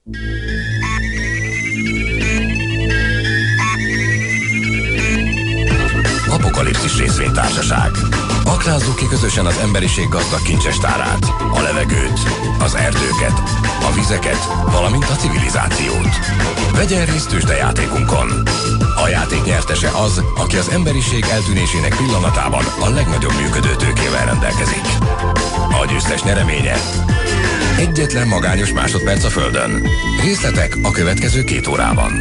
Apokalipszis részvénytársaság. Aknázzuk ki közösen az emberiség gazdag kincsestárát, a levegőt, az erdőket, a vizeket, valamint a civilizációt. Vegyen részt tőzsdejátékunkon. A játék nyertese az, aki az emberiség eltűnésének pillanatában a legnagyobb működő tőkével rendelkezik. A győztes nyereménye egyetlen magányos másodperc a Földön. Részletek a következő 2 órában.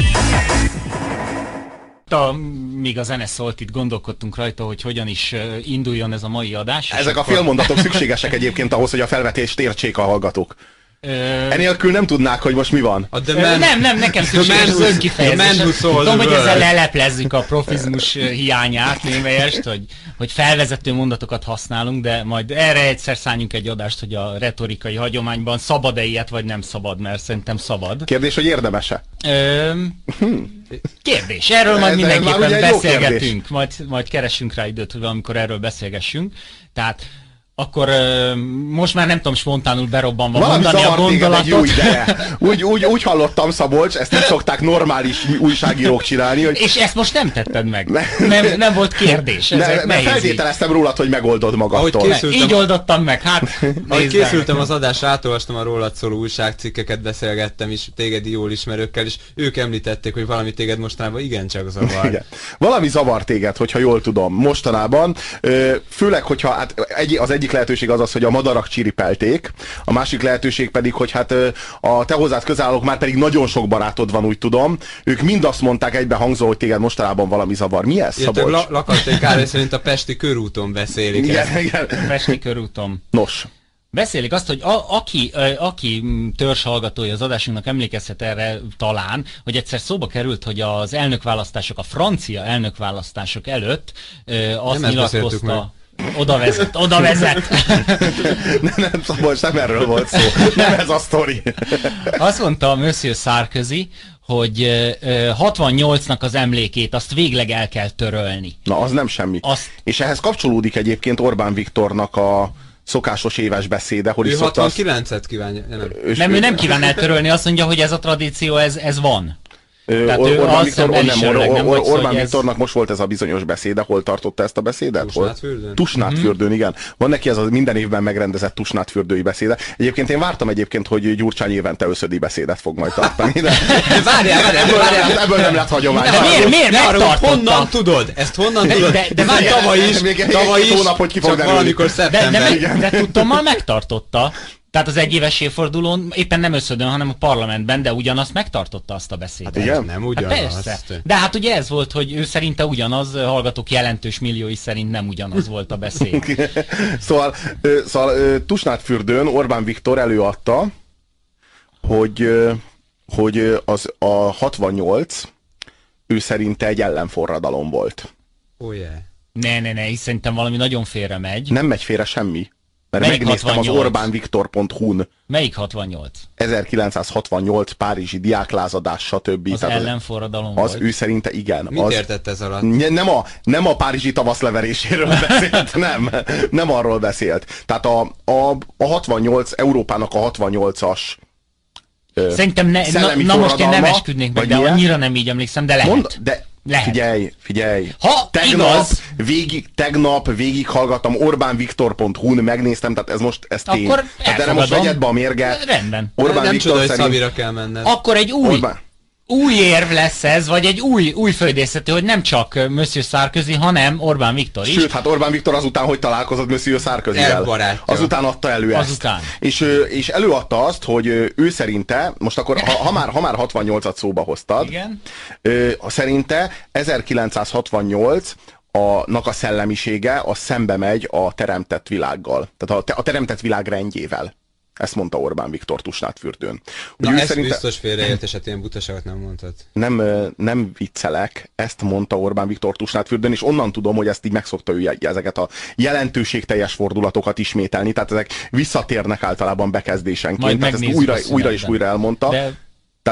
Míg a zene szólt, itt gondolkodtunk rajta, hogy hogyan is induljon ez a mai adás. Ezek a félmondatok szükségesek egyébként ahhoz, hogy a felvetést értsék a hallgatók. Enélkül nem tudnák, hogy most mi van. Nem, nekem szükséges az önkifejezés. Tudom, hogy ezzel leleplezzük a profizmus hiányát némelyest, hogy felvezető mondatokat használunk, de majd erre egyszer szálljunk egy adást, hogy a retorikai hagyományban szabad-e ilyet, vagy nem szabad, mert szerintem szabad. Kérdés, hogy érdemese? Kérdés. Erről majd mindenképpen beszélgetünk. Majd keresünk rá időt, hogy valamikor erről beszélgessünk. Tehát akkor most már nem tudom spontánul berobbanva mondani a gondolatot. Úgy hallottam, Szabolcs, ezt nem szokták normális újságírók csinálni. Hogy... És ezt most nem tetted meg. Nem volt kérdés. Mert feltételeztem rólad, hogy megoldod magadtól. Így oldottam meg. Hát, ahogy készültem az adásra, átolvastam a rólad szóló újságcikkeket, beszélgettem is téged jól ismerőkkel, és ők említették, hogy valami téged mostanában igencsak zavar. Igen. Valami zavar téged, hogyha jól tudom, mostanában. Főleg, hogyha hát az egyik lehetőség az, hogy a madarak csiripelték, a másik lehetőség pedig, hogy hát a te hozzád közel állók, már pedig nagyon sok barátod van, úgy tudom, ők mind azt mondták egybehangzó, hogy téged mostanában valami zavar. Mi ez, Szabolcs? Lakatték Károly szerint a Pesti körúton beszélik. Igen. A Pesti körúton. Nos. Beszélik azt, hogy aki törzshallgatója az adásunknak emlékezhet erre talán, hogy egyszer szóba került, hogy az elnökválasztások, a francia elnökválasztások előtt azt nyilatkozta... Oda vezet. Nem, Szabolcs, nem erről volt szó. Nem ez a sztori. Azt mondta Monsieur Sarkozy, hogy 68-nak az emlékét azt végleg el kell törölni. Na, az nem semmi. És ehhez kapcsolódik egyébként Orbán Viktornak a szokásos éves beszéde, hol ő is 69-et kívánja. Nem, ő nem kíván eltörölni, azt mondja, hogy ez a tradíció, ez van. Orbán Viktornak most volt ez a bizonyos beszéde, hol tartotta ezt a beszédet? Tusnádfürdőn, igen. Van neki ez a minden évben megrendezett Tusnádfürdői beszéde. Egyébként én vártam hogy Gyurcsány évente összödi beszédet fog majd tartani. De... Várjál, ebből nem lett hagyomány. Miért megtartotta? Honnan tudod? Ezt honnan tudod? De tavaly is, hónap, hogy ki fog csak valamikor szeptember. De tudtommal megtartotta. Tehát az egyéves évfordulón éppen nem összödön, hanem a parlamentben, de ugyanazt megtartotta azt a beszédet. Hát igen? Nem ugyanaz. Hát persze. De hát ugye ez volt, hogy ő szerinte ugyanaz, hallgatók jelentős milliói szerint nem ugyanaz volt a beszéd. Szóval Tusnádfürdőn Orbán Viktor előadta, hogy a 68 ő szerinte egy ellenforradalom volt. Oh yeah. Ne, hisz szerintem valami nagyon félre megy. Nem megy félre semmi. Mert melyik megnéztem 68? az orbánviktor.hu-n. Melyik 68? 1968 párizsi diáklázadás, stb. Az ellenforradalom az volt. Ő szerinte igen. Mit értett ez alatt? Nem a párizsi tavasz leveréséről beszélt, nem arról beszélt. Tehát a 68, Európának a 68-as szerintem na most én nem esküdnék meg, de annyira nem így emlékszem, de lehet. Lehet. Figyelj. Ha igaz. Tegnap végighallgattam orbánviktor.hu-n, megnéztem, tehát ez tény. Akkor tehát erre most vegyed be a mérget. Rendben. Orbán nem Viktor szerint... Szabira kell menned. Akkor egy új érv lesz ez, vagy egy új földészetű, hogy nem csak Monsieur Sarkozy, hanem Orbán Viktor is. Sőt, hát Orbán Viktor azután, hogy találkozott Monsieur Sarkozyvel. Azután adta elő ezt. És előadta azt, hogy ő szerinte, most akkor, ha már 68-at szóba hoztad, igen. Szerinte 1968 nak a szellemisége az szembe megy a teremtett világgal. Tehát a teremtett világ rendjével. Ezt mondta Orbán Viktor Tusnádfürdőn. Na, ez szerinte... biztos félreértés, hát ilyen butaságot nem mondtad. Nem viccelek, ezt mondta Orbán Viktor Tusnádfürdőn, és onnan tudom, hogy ezt így megszokta ő ezeket a jelentőségteljes fordulatokat ismételni, tehát ezek visszatérnek általában bekezdésenként, tehát ezt újra és újra elmondta. De... Tehát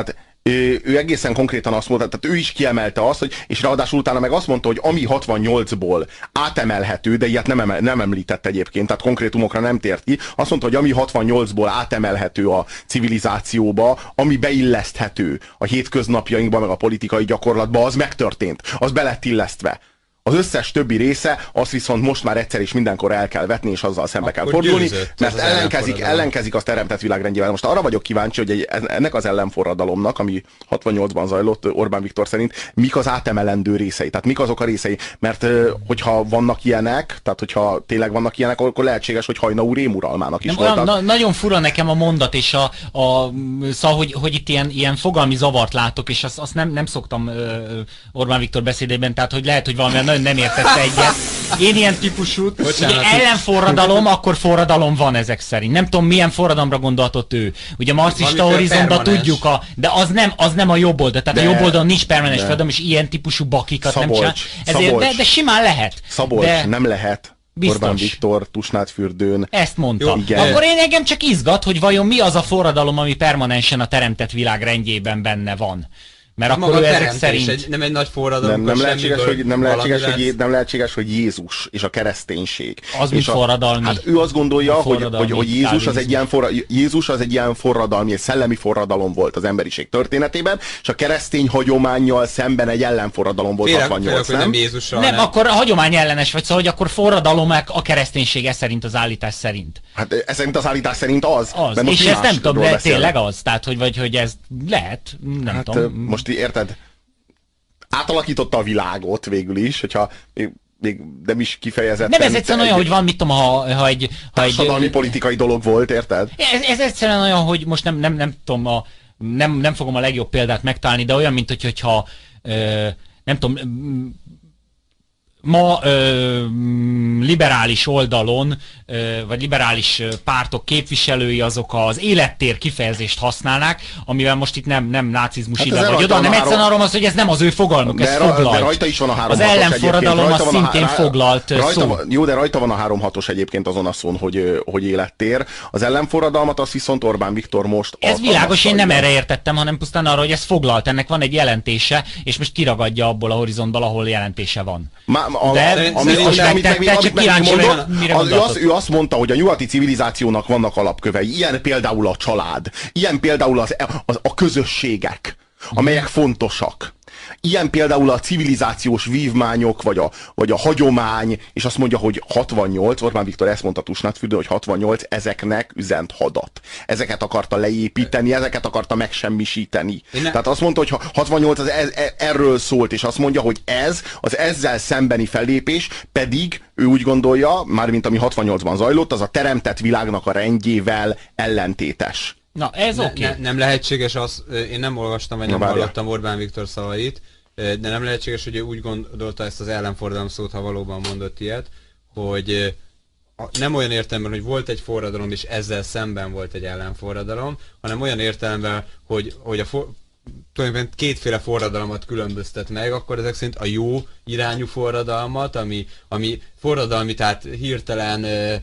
ő egészen konkrétan azt mondta, tehát ő is kiemelte azt, hogy, és ráadásul utána meg azt mondta, hogy ami 68-ból átemelhető, de ilyet nem említett egyébként, tehát konkrétumokra nem tért ki, azt mondta, hogy ami 68-ból átemelhető a civilizációba, ami beilleszthető a hétköznapjainkba, meg a politikai gyakorlatba, az megtörtént, az be lett illesztve. Az összes többi része, azt viszont most már egyszer és mindenkor el kell vetni, és azzal szembe kell fordulni, mert ellenkezik az teremtett világrendjével. Most arra vagyok kíváncsi, hogy ennek az ellenforradalomnak, ami 68-ban zajlott Orbán Viktor szerint, mik az átemelendő részei, tehát mik azok a részei, mert hogyha vannak ilyenek, tehát hogyha tényleg vannak ilyenek, akkor lehetséges, hogy Hajna úr rémuralmának is voltak. Nagyon fura nekem a mondat, és szóval, hogy itt ilyen fogalmi zavart látok, és azt nem szoktam Orbán Viktor beszédében, tehát hogy lehet, hogy valami nagyon nem értette egyet. Én ilyen típusút, ugye ellenforradalom, akkor forradalom van ezek szerint. Nem tudom, milyen forradalomra gondolhatott ő. Ugye marxista horizontban tudjuk, de az nem a jobb oldal. Tehát a jobb oldalon nincs permanens forradalom, és ilyen típusú bakikat nem csinál. Ezért, de simán lehet. Szabolcs, nem lehet. Biztos. Orbán Viktor Tusnádfürdőn. Ezt mondta. Akkor én engem csak izgat, hogy vajon mi az a forradalom, ami permanensen a teremtett világ rendjében benne van. Mert akkor ő ezek szerint... nem egy nagy forradalom, nem lehetséges, hogy Jézus és a kereszténység. Az mint forradalmi. Hát ő azt gondolja, hogy Jézus az egy ilyen forradalmi, egy szellemi forradalom volt az emberiség történetében, és a keresztény hagyománnyal szemben egy ellenforradalom volt 68, nem? Nem, akkor a hagyomány ellenes vagy, szóval, hogy akkor forradalom a kereszténység szerint, az állítás szerint. Hát ez szerint az állítás szerint az. És ezt nem tudom, de tényleg az. Tehát, hogy ez lehet, nem tudom. Most érted? Átalakította a világot végül is, hogyha még nem is kifejezetten... Nem, ez egyszerűen olyan, hogy van, mit tudom, ha egy... Társadalmi politikai dolog volt, érted? Ez egyszerűen olyan, hogy most nem tudom, nem fogom a legjobb példát megtalálni, de olyan, mint hogyha nem tudom... Ma liberális oldalon, vagy liberális pártok képviselői azok az élettér kifejezést használnák, amivel most itt nem nácizmus ide vagy oda, hanem egyszerűen arról az, hogy ez nem az ő fogalmuk, ez foglalt. De rajta is van a 3-6-os. Az ellenforradalom az szintén foglalt szó. Jó, de rajta van a 3-6-os egyébként azon a szón, hogy élettér. Az ellenforradalmat az viszont Orbán Viktor most... Ez világos, én nem erre értettem, hanem pusztán arra, hogy ez foglalt, ennek van egy jelentése, és most kiragadja abból a horizontból, ahol jelentése van. Ő azt mondta, hogy a nyugati civilizációnak vannak alapkövei. Ilyen például a család. Ilyen például a közösségek, amelyek fontosak. Ilyen például a civilizációs vívmányok, vagy a hagyomány, és azt mondja, hogy 68, Orbán Viktor ezt mondta Tusnádfürdőn, hogy 68 ezeknek üzent hadat. Ezeket akarta leépíteni, ezeket akarta megsemmisíteni. Tehát azt mondta, hogy 68 az erről szólt, és azt mondja, hogy ez az ezzel szembeni fellépés pedig ő úgy gondolja, mármint ami 68-ban zajlott, az a teremtett világnak a rendjével ellentétes. Na, ez oké. Nem lehetséges az, én nem olvastam, vagy nem hallottam Orbán Viktor szavait, de nem lehetséges, hogy ő úgy gondolta ezt az ellenforradalom szót, ha valóban mondott ilyet, hogy nem olyan értelemben, hogy volt egy forradalom, és ezzel szemben volt egy ellenforradalom, hanem olyan értelemben, hogy tulajdonképpen kétféle forradalmat különböztet meg, akkor ezek szerint a jó irányú forradalmat, ami forradalmi, tehát hirtelen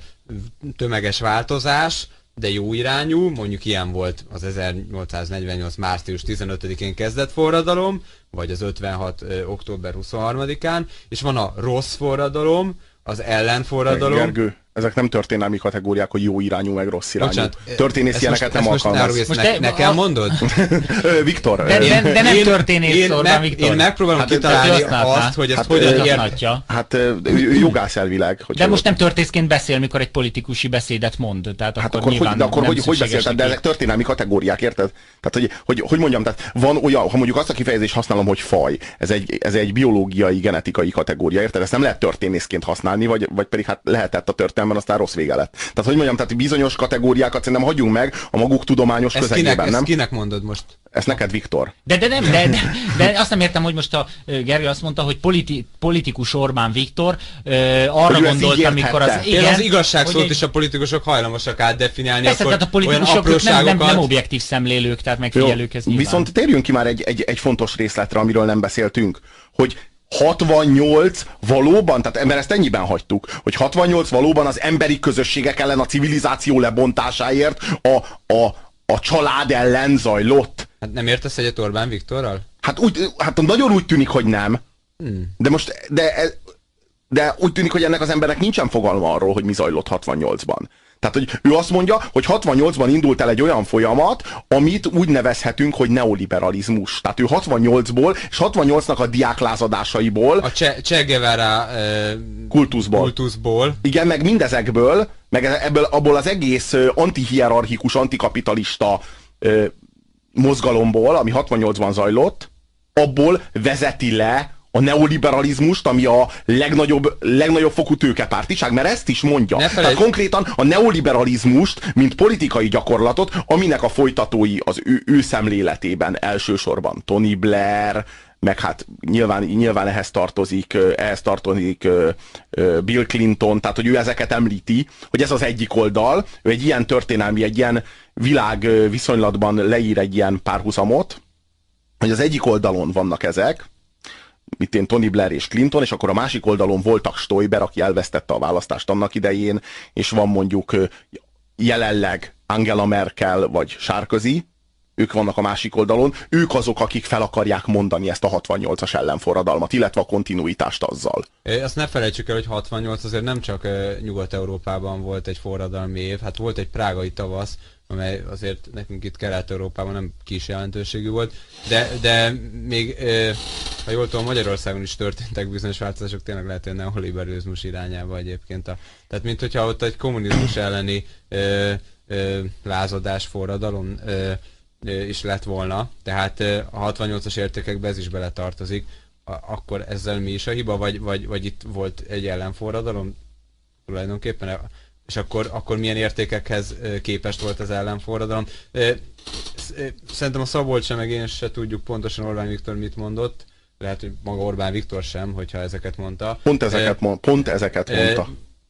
tömeges változás, de jó irányú, mondjuk ilyen volt az 1848. március 15-én kezdett forradalom, vagy az 56. október 23-án, és van a rossz forradalom, az ellenforradalom. Gergő, ezek nem történelmi kategóriák, hogy jó irányú, meg rossz irányú. Történész ilyeneket nem alkalmaz. Most nekem mondod? Viktor. De nem történész, Orbán Viktor. Én megpróbálom kitalálni azt, hogy ezt hogyan érthatja. Hát ő jogász elvileg. De most nem történészként beszél, mikor egy politikusi beszédet mond. Tehát akkor nyilván hogy beszélted? De ezek történelmi kategóriák, érted? Tehát, hogy mondjam, tehát van olyan, ha mondjuk azt a kifejezést használom, hogy faj, ez egy biológiai, genetikai kategória, érted? Ezt nem lehet történészként használni, vagy pedig hát lehetett a történelemben, aztán rossz vége lett. Tehát, hogy mondjam, tehát bizonyos kategóriákat szerintem hagyjunk meg a maguk tudományos közegében, nem? Ezt kinek mondod most? Ezt neked, Viktor. De azt nem értem, hogy most a Gergő azt mondta, hogy politikus Orbán Viktor arra gondolt, amikor az... Igen, az igazságszót is a politikusok hajlamosak átdefiniálni. Persze, tehát a politikusok nem objektív szemlélők, tehát megfigyelők, ez nyilván. Viszont térjünk ki már egy fontos részletre, amiről nem beszéltünk, hogy 68 valóban, tehát ember ezt ennyiben hagytuk, hogy 68 valóban az emberi közösségek ellen, a civilizáció lebontásáért, a család ellen zajlott. Hát nem értesz egyet Orbán Viktorral? Hát nagyon úgy tűnik, hogy nem. De úgy tűnik, hogy ennek az embernek nincsen fogalma arról, hogy mi zajlott 68-ban. Tehát, hogy ő azt mondja, hogy 68-ban indult el egy olyan folyamat, amit úgy nevezhetünk, hogy neoliberalizmus. Tehát ő 68-ból, és 68-nak a diáklázadásaiból, a Che Guevara kultuszból. Igen, meg mindezekből, meg abból az egész antihierarchikus, antikapitalista mozgalomból, ami 68-ban zajlott, abból vezeti le a neoliberalizmust, ami a legnagyobb fokú tőkepártiság, mert ezt is mondja. Tehát konkrétan a neoliberalizmust, mint politikai gyakorlatot, aminek a folytatói az ő szemléletében elsősorban Tony Blair, meg hát nyilván ehhez tartozik Bill Clinton, tehát hogy ő ezeket említi, hogy ez az egyik oldal, ő egy ilyen történelmi, egy ilyen világviszonylatban leír egy ilyen párhuzamot, hogy az egyik oldalon vannak ezek, Tony Blair és Clinton, és akkor a másik oldalon voltak Stoiber, aki elvesztette a választást annak idején, és van mondjuk jelenleg Angela Merkel vagy Sarkozy, ők vannak a másik oldalon, ők azok, akik fel akarják mondani ezt a 68-as ellenforradalmat, illetve a kontinuitást azzal. Azt ne felejtsük el, hogy 68 azért nem csak Nyugat-Európában volt egy forradalmi év, hát volt egy prágai tavasz, amely azért nekünk itt Kelet-Európában nem kis jelentőségű volt, de még, ha jól tudom, Magyarországon is történtek bizonyos változások, tényleg lehet, hogy a neoliberalizmus irányába egyébként. Tehát mint hogyha ott egy kommunizmus elleni lázadás, forradalom is lett volna, tehát a 68-as értékekbe ez is beletartozik, akkor ezzel mi is a hiba, vagy itt volt egy ellenforradalom tulajdonképpen? És akkor milyen értékekhez képest volt az ellenforradalom. Szerintem a Szabolcs sem, meg én se tudjuk pontosan Orbán Viktor mit mondott. Lehet, hogy maga Orbán Viktor sem, hogyha ezeket mondta. Pont ezeket mondta.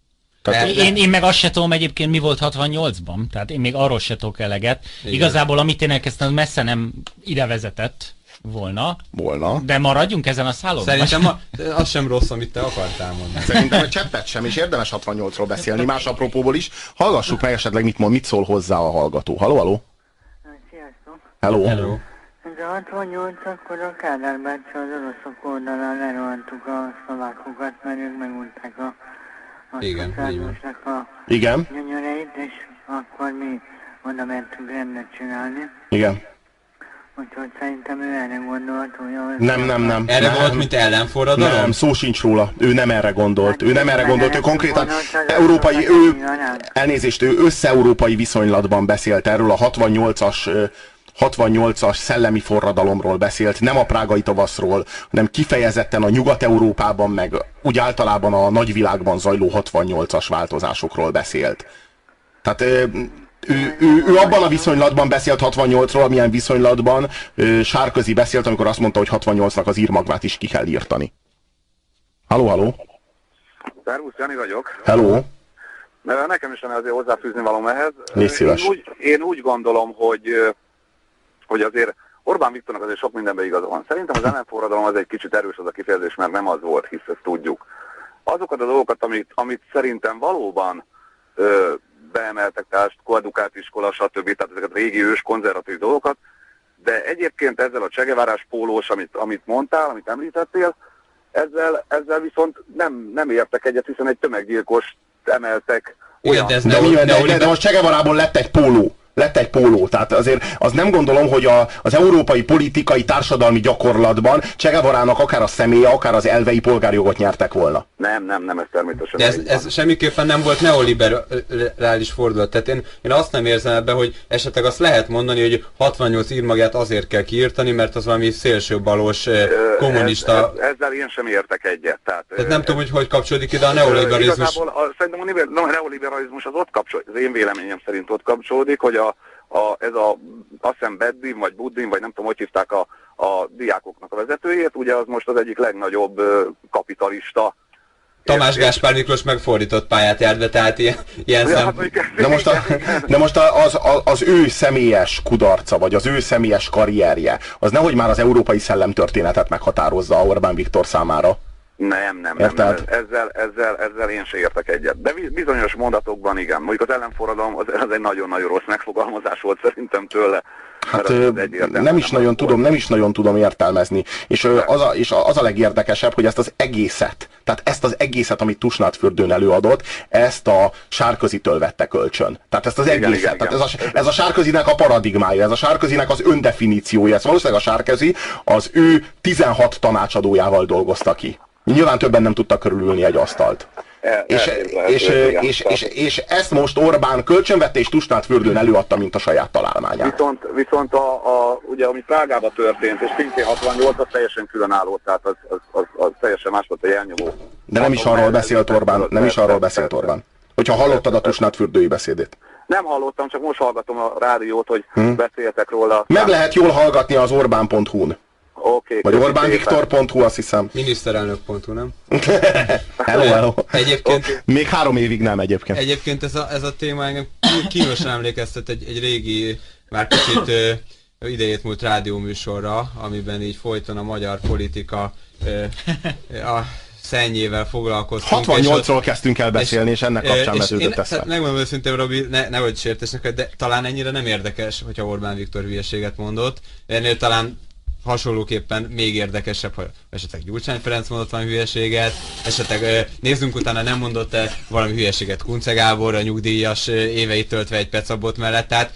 Én meg azt se tudom egyébként, mi volt 68-ban. Tehát én még arról se tudok eleget. Igen. Igazából, amit én elkezdtem, messze nem ide vezetett volna. De maradjunk ezen a szálon. Szerintem az sem rossz, amit te akartál mondani. Szerintem egy cseppet sem, és érdemes 68-ról beszélni, más apropóból is. Hallgassuk meg esetleg, mit szól hozzá a hallgató. Halló? Sziasztok! Hello. Ez a 68, akkor a Kádár bácsi az oroszok oldalán lerohantuk a szlovákokat, mert ők megmondták a szocializmusnak a gyönyöreit, és akkor mi oda mentünk rendet csinálni. Igen. Úgyhogy szerintem ő erre gondolt, hogy... Nem. Erre volt, mint ellenforradalom? Nem, szó sincs róla. Ő nem erre gondolt. Ő konkrétan ő össze-európai viszonylatban beszélt erről a 68-as szellemi forradalomról beszélt, nem a prágai tavaszról, hanem kifejezetten a Nyugat-Európában, meg úgy általában a nagyvilágban zajló 68-as változásokról beszélt. Tehát ő abban a viszonylatban beszélt 68-ról, amilyen viszonylatban Sarkozy beszélt, amikor azt mondta, hogy 68-nak az írmagvát is ki kell írtani. Halló? Szervusz, Jani vagyok. Hello. Nekem is azért hozzáfűzni valóm ehhez. Légy szíves. Én úgy gondolom, hogy azért Orbán Viktornak azért sok mindenben igaza van. Szerintem az ellenforradalom az egy kicsit erős az a kifejezés, mert nem az volt, hisz ezt tudjuk. Azokat a dolgokat, amit szerintem valóban beemeltek, tehát Koadukát iskola, stb. Tehát ezeket a régi ős, konzervatív dolgokat, de egyébként ezzel a Che Guevárás pólós, amit mondtál, amit említettél, ezzel viszont nem értek egyet, hiszen egy tömeggyilkost emeltek. Olyan, de most Che Guevarából lett egy póló. Tehát azért az nem gondolom, hogy az európai politikai társadalmi gyakorlatban Che Guevarának akár a személye, akár az elvei polgárjogot nyertek volna. Nem, ez természetesen. De ez semmiképpen nem volt neoliberális fordulat. Tehát én azt nem érzem ebbe, hogy esetleg azt lehet mondani, hogy 68 írmagját azért kell kiírtani, mert az valami szélsőbalos kommunista... Ezzel én sem értek egyet. Tehát nem tudom, hogy kapcsolódik ide a neoliberalizmus. Igazából szerintem a neoliberalizmus az ott kapcsolódik, az én véleményem szerint ott kapcsolódik, hogy azt hiszem Beddin, vagy Buddin, vagy nem tudom, hogy hívták a diákoknak a vezetőjét, ugye az most az egyik legnagyobb kapitalista. Tamás Gáspár Miklós megfordított pályát járt be, tehát ilyen szem... De most az ő személyes kudarca, vagy az ő személyes karrierje, az nehogy már az európai szellemtörténetet meghatározza Orbán Viktor számára. Nem. Ezzel én se értek egyet. De bizonyos mondatokban igen. Mondjuk az ellenforradalom az egy nagyon-nagyon rossz megfogalmazás volt szerintem tőle. Hát nem is nagyon tudom értelmezni. És az a legérdekesebb, hogy ezt az egészet, amit Tusnádfürdőn előadott, ezt a Sárközitől vette kölcsön. Tehát ezt az egészet. Igen. Tehát ez a Sárközinek a paradigmája, ez a Sárközinek az öndefiníciója. Ez valószínűleg a Sárközi az ő 16 tanácsadójával dolgozta ki. Nyilván többen nem tudtak körülülni egy asztalt. És ezt most Orbán kölcsönvette és Tusnádfürdőn előadta, mint a saját találmányát. Viszont ugye, ami Prágában történt, és szintén 68, az teljesen különálló, tehát az teljesen más volt a jelnyomó. De nem is arról beszélt Orbán, Hogyha hallottad a Tusnádfürdői beszédét. Nem hallottam, csak most hallgatom a rádiót, hogy beszéltek róla. Meg lehet jól hallgatni az Orbán.hu-n. Okay, vagy orbánviktor.hu, azt hiszem. Miniszterelnök.hu, nem? Hello. Egyébként, még 3 évig nem egyébként. Egyébként ez a téma engem kínosan emlékeztet egy régi, már kicsit idejét múlt rádióműsorra, amiben így folyton a magyar politika a szennyével foglalkoztunk. 68-ról kezdtünk el beszélni, és ennek kapcsán vetődött eszembe. Megmondom őszintén, Robi, nehogy sértés neked, de talán ennyire nem érdekes, hogyha Orbán Viktor hülyeséget mondott. Ennél talán hasonlóképpen még érdekesebb, ha esetleg Gyurcsány Ferenc mondott valami hülyeséget, esetleg nézzünk utána, nem mondott-e valami hülyeséget Kunce Gábor, a nyugdíjas éveit töltve egy pecabot mellett, tehát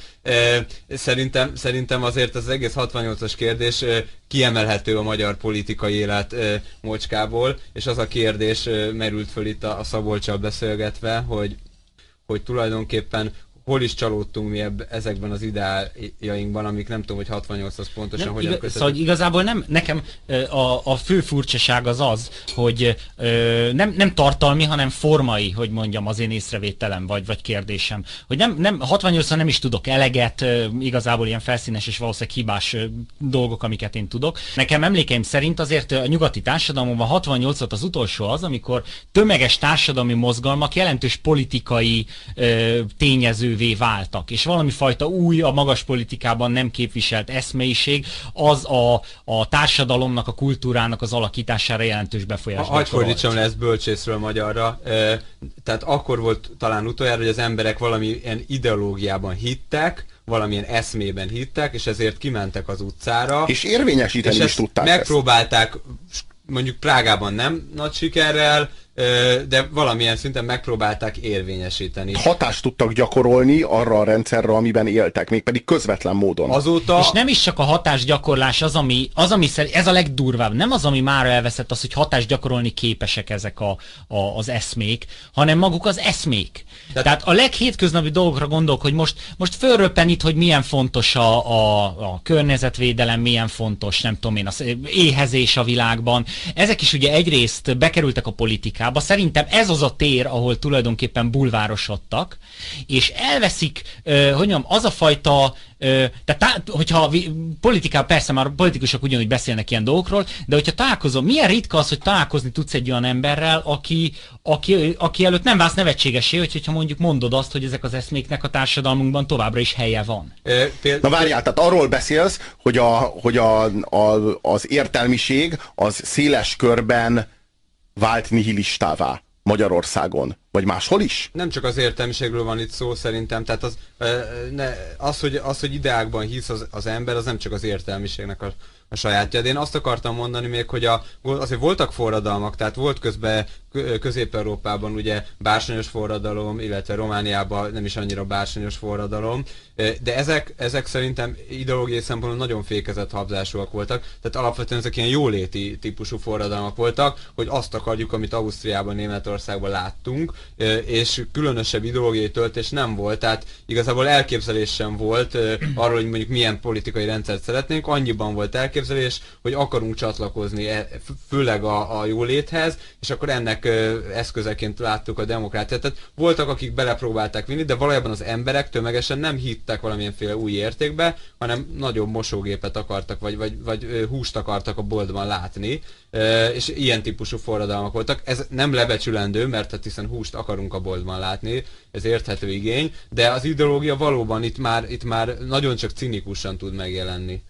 szerintem azért az egész 68-as kérdés kiemelhető a magyar politikai élet mocskából, és az a kérdés merült föl itt a Szabolccsal beszélgetve, hogy tulajdonképpen hol is csalódtunk mi ezekben az ideájainkban, amik nem tudom, hogy 68 az pontosan hogyan köthető. Szóval igazából nekem a fő furcsaság az, hogy nem tartalmi, hanem formai, hogy mondjam, az én észrevételem vagy kérdésem. Hogy nem 68-an nem is tudok eleget, igazából ilyen felszínes és valószínűleg hibás dolgok, amiket én tudok. Nekem emlékeim szerint azért a nyugati társadalomban 68 volt az utolsó az, amikor tömeges társadalmi mozgalmak jelentős politikai tényezővé váltak, és valami fajta új, a magas politikában nem képviselt eszmeiség, az a társadalomnak, a kultúrának az alakítására jelentős befolyást gyakorolt. Hadd fordítsam le ezt bölcsészről magyarra. Tehát akkor volt talán utoljára, hogy az emberek valamilyen ideológiában hittek, valamilyen eszmében hittek, és ezért kimentek az utcára. És érvényesíteni is tudták megpróbálták, mondjuk Prágában nem nagy sikerrel, de valamilyen szinten megpróbálták érvényesíteni. Hatást tudtak gyakorolni arra a rendszerre, amiben éltek, mégpedig közvetlen módon. Azóta... És nem is csak a hatásgyakorlás az, ami ez a legdurvább. Nem az, ami már elveszett, az, hogy hatást gyakorolni képesek ezek az eszmék, hanem maguk az eszmék. Tehát a leghétköznapi dolgokra gondolok, hogy most fölröppen itt, hogy milyen fontos a környezetvédelem, milyen fontos, nem tudom én, az éhezés a világban. Ezek is ugye egyrészt bekerültek a politikába. Szerintem ez az a tér, ahol tulajdonképpen bulvárosodtak, és elveszik, hogy mondjam, az a fajta, tehát hogyha politikában, persze már politikusok ugyanúgy beszélnek ilyen dolgokról, de hogyha találkozom, milyen ritka az, hogy találkozni tudsz egy olyan emberrel, aki előtt nem válsz nevetségesé, hogyha mondjuk mondod azt, hogy ezek az eszméknek a társadalmunkban továbbra is helye van. Na várjál, tehát arról beszélsz, hogy az értelmiség az széles körben vált nihilistává Magyarországon, vagy máshol is? Nem csak az értelmiségről van itt szó szerintem, tehát az, hogy ideákban hisz az ember, az nem csak az értelmiségnek a sajátja. De én azt akartam mondani még, hogy azért voltak forradalmak, tehát volt közben Közép-Európában ugye bársonyos forradalom, illetve Romániában nem is annyira bársonyos forradalom, de ezek szerintem ideológiai szempontból nagyon fékezett habzásúak voltak, tehát alapvetően ezek ilyen jóléti típusú forradalmak voltak, hogy azt akarjuk, amit Ausztriában, Németországban láttunk, és különösebb ideológiai töltés nem volt, tehát igazából elképzelés sem volt arról, hogy mondjuk milyen politikai rendszert szeretnénk, annyiban volt elképzelés, hogy akarunk csatlakozni főleg a jóléthez, és akkor ennek eszközeként láttuk a demokráciát. Tehát voltak, akik belepróbálták vinni, de valójában az emberek tömegesen nem hittek valamilyenféle új értékbe, hanem nagyobb mosógépet akartak, vagy húst akartak a boltban látni, és ilyen típusú forradalmak voltak. Ez nem lebecsülendő, mert hát hiszen húst akarunk a boltban látni, ez érthető igény, de az ideológia valóban itt már nagyon csak cinikusan tud megjelenni.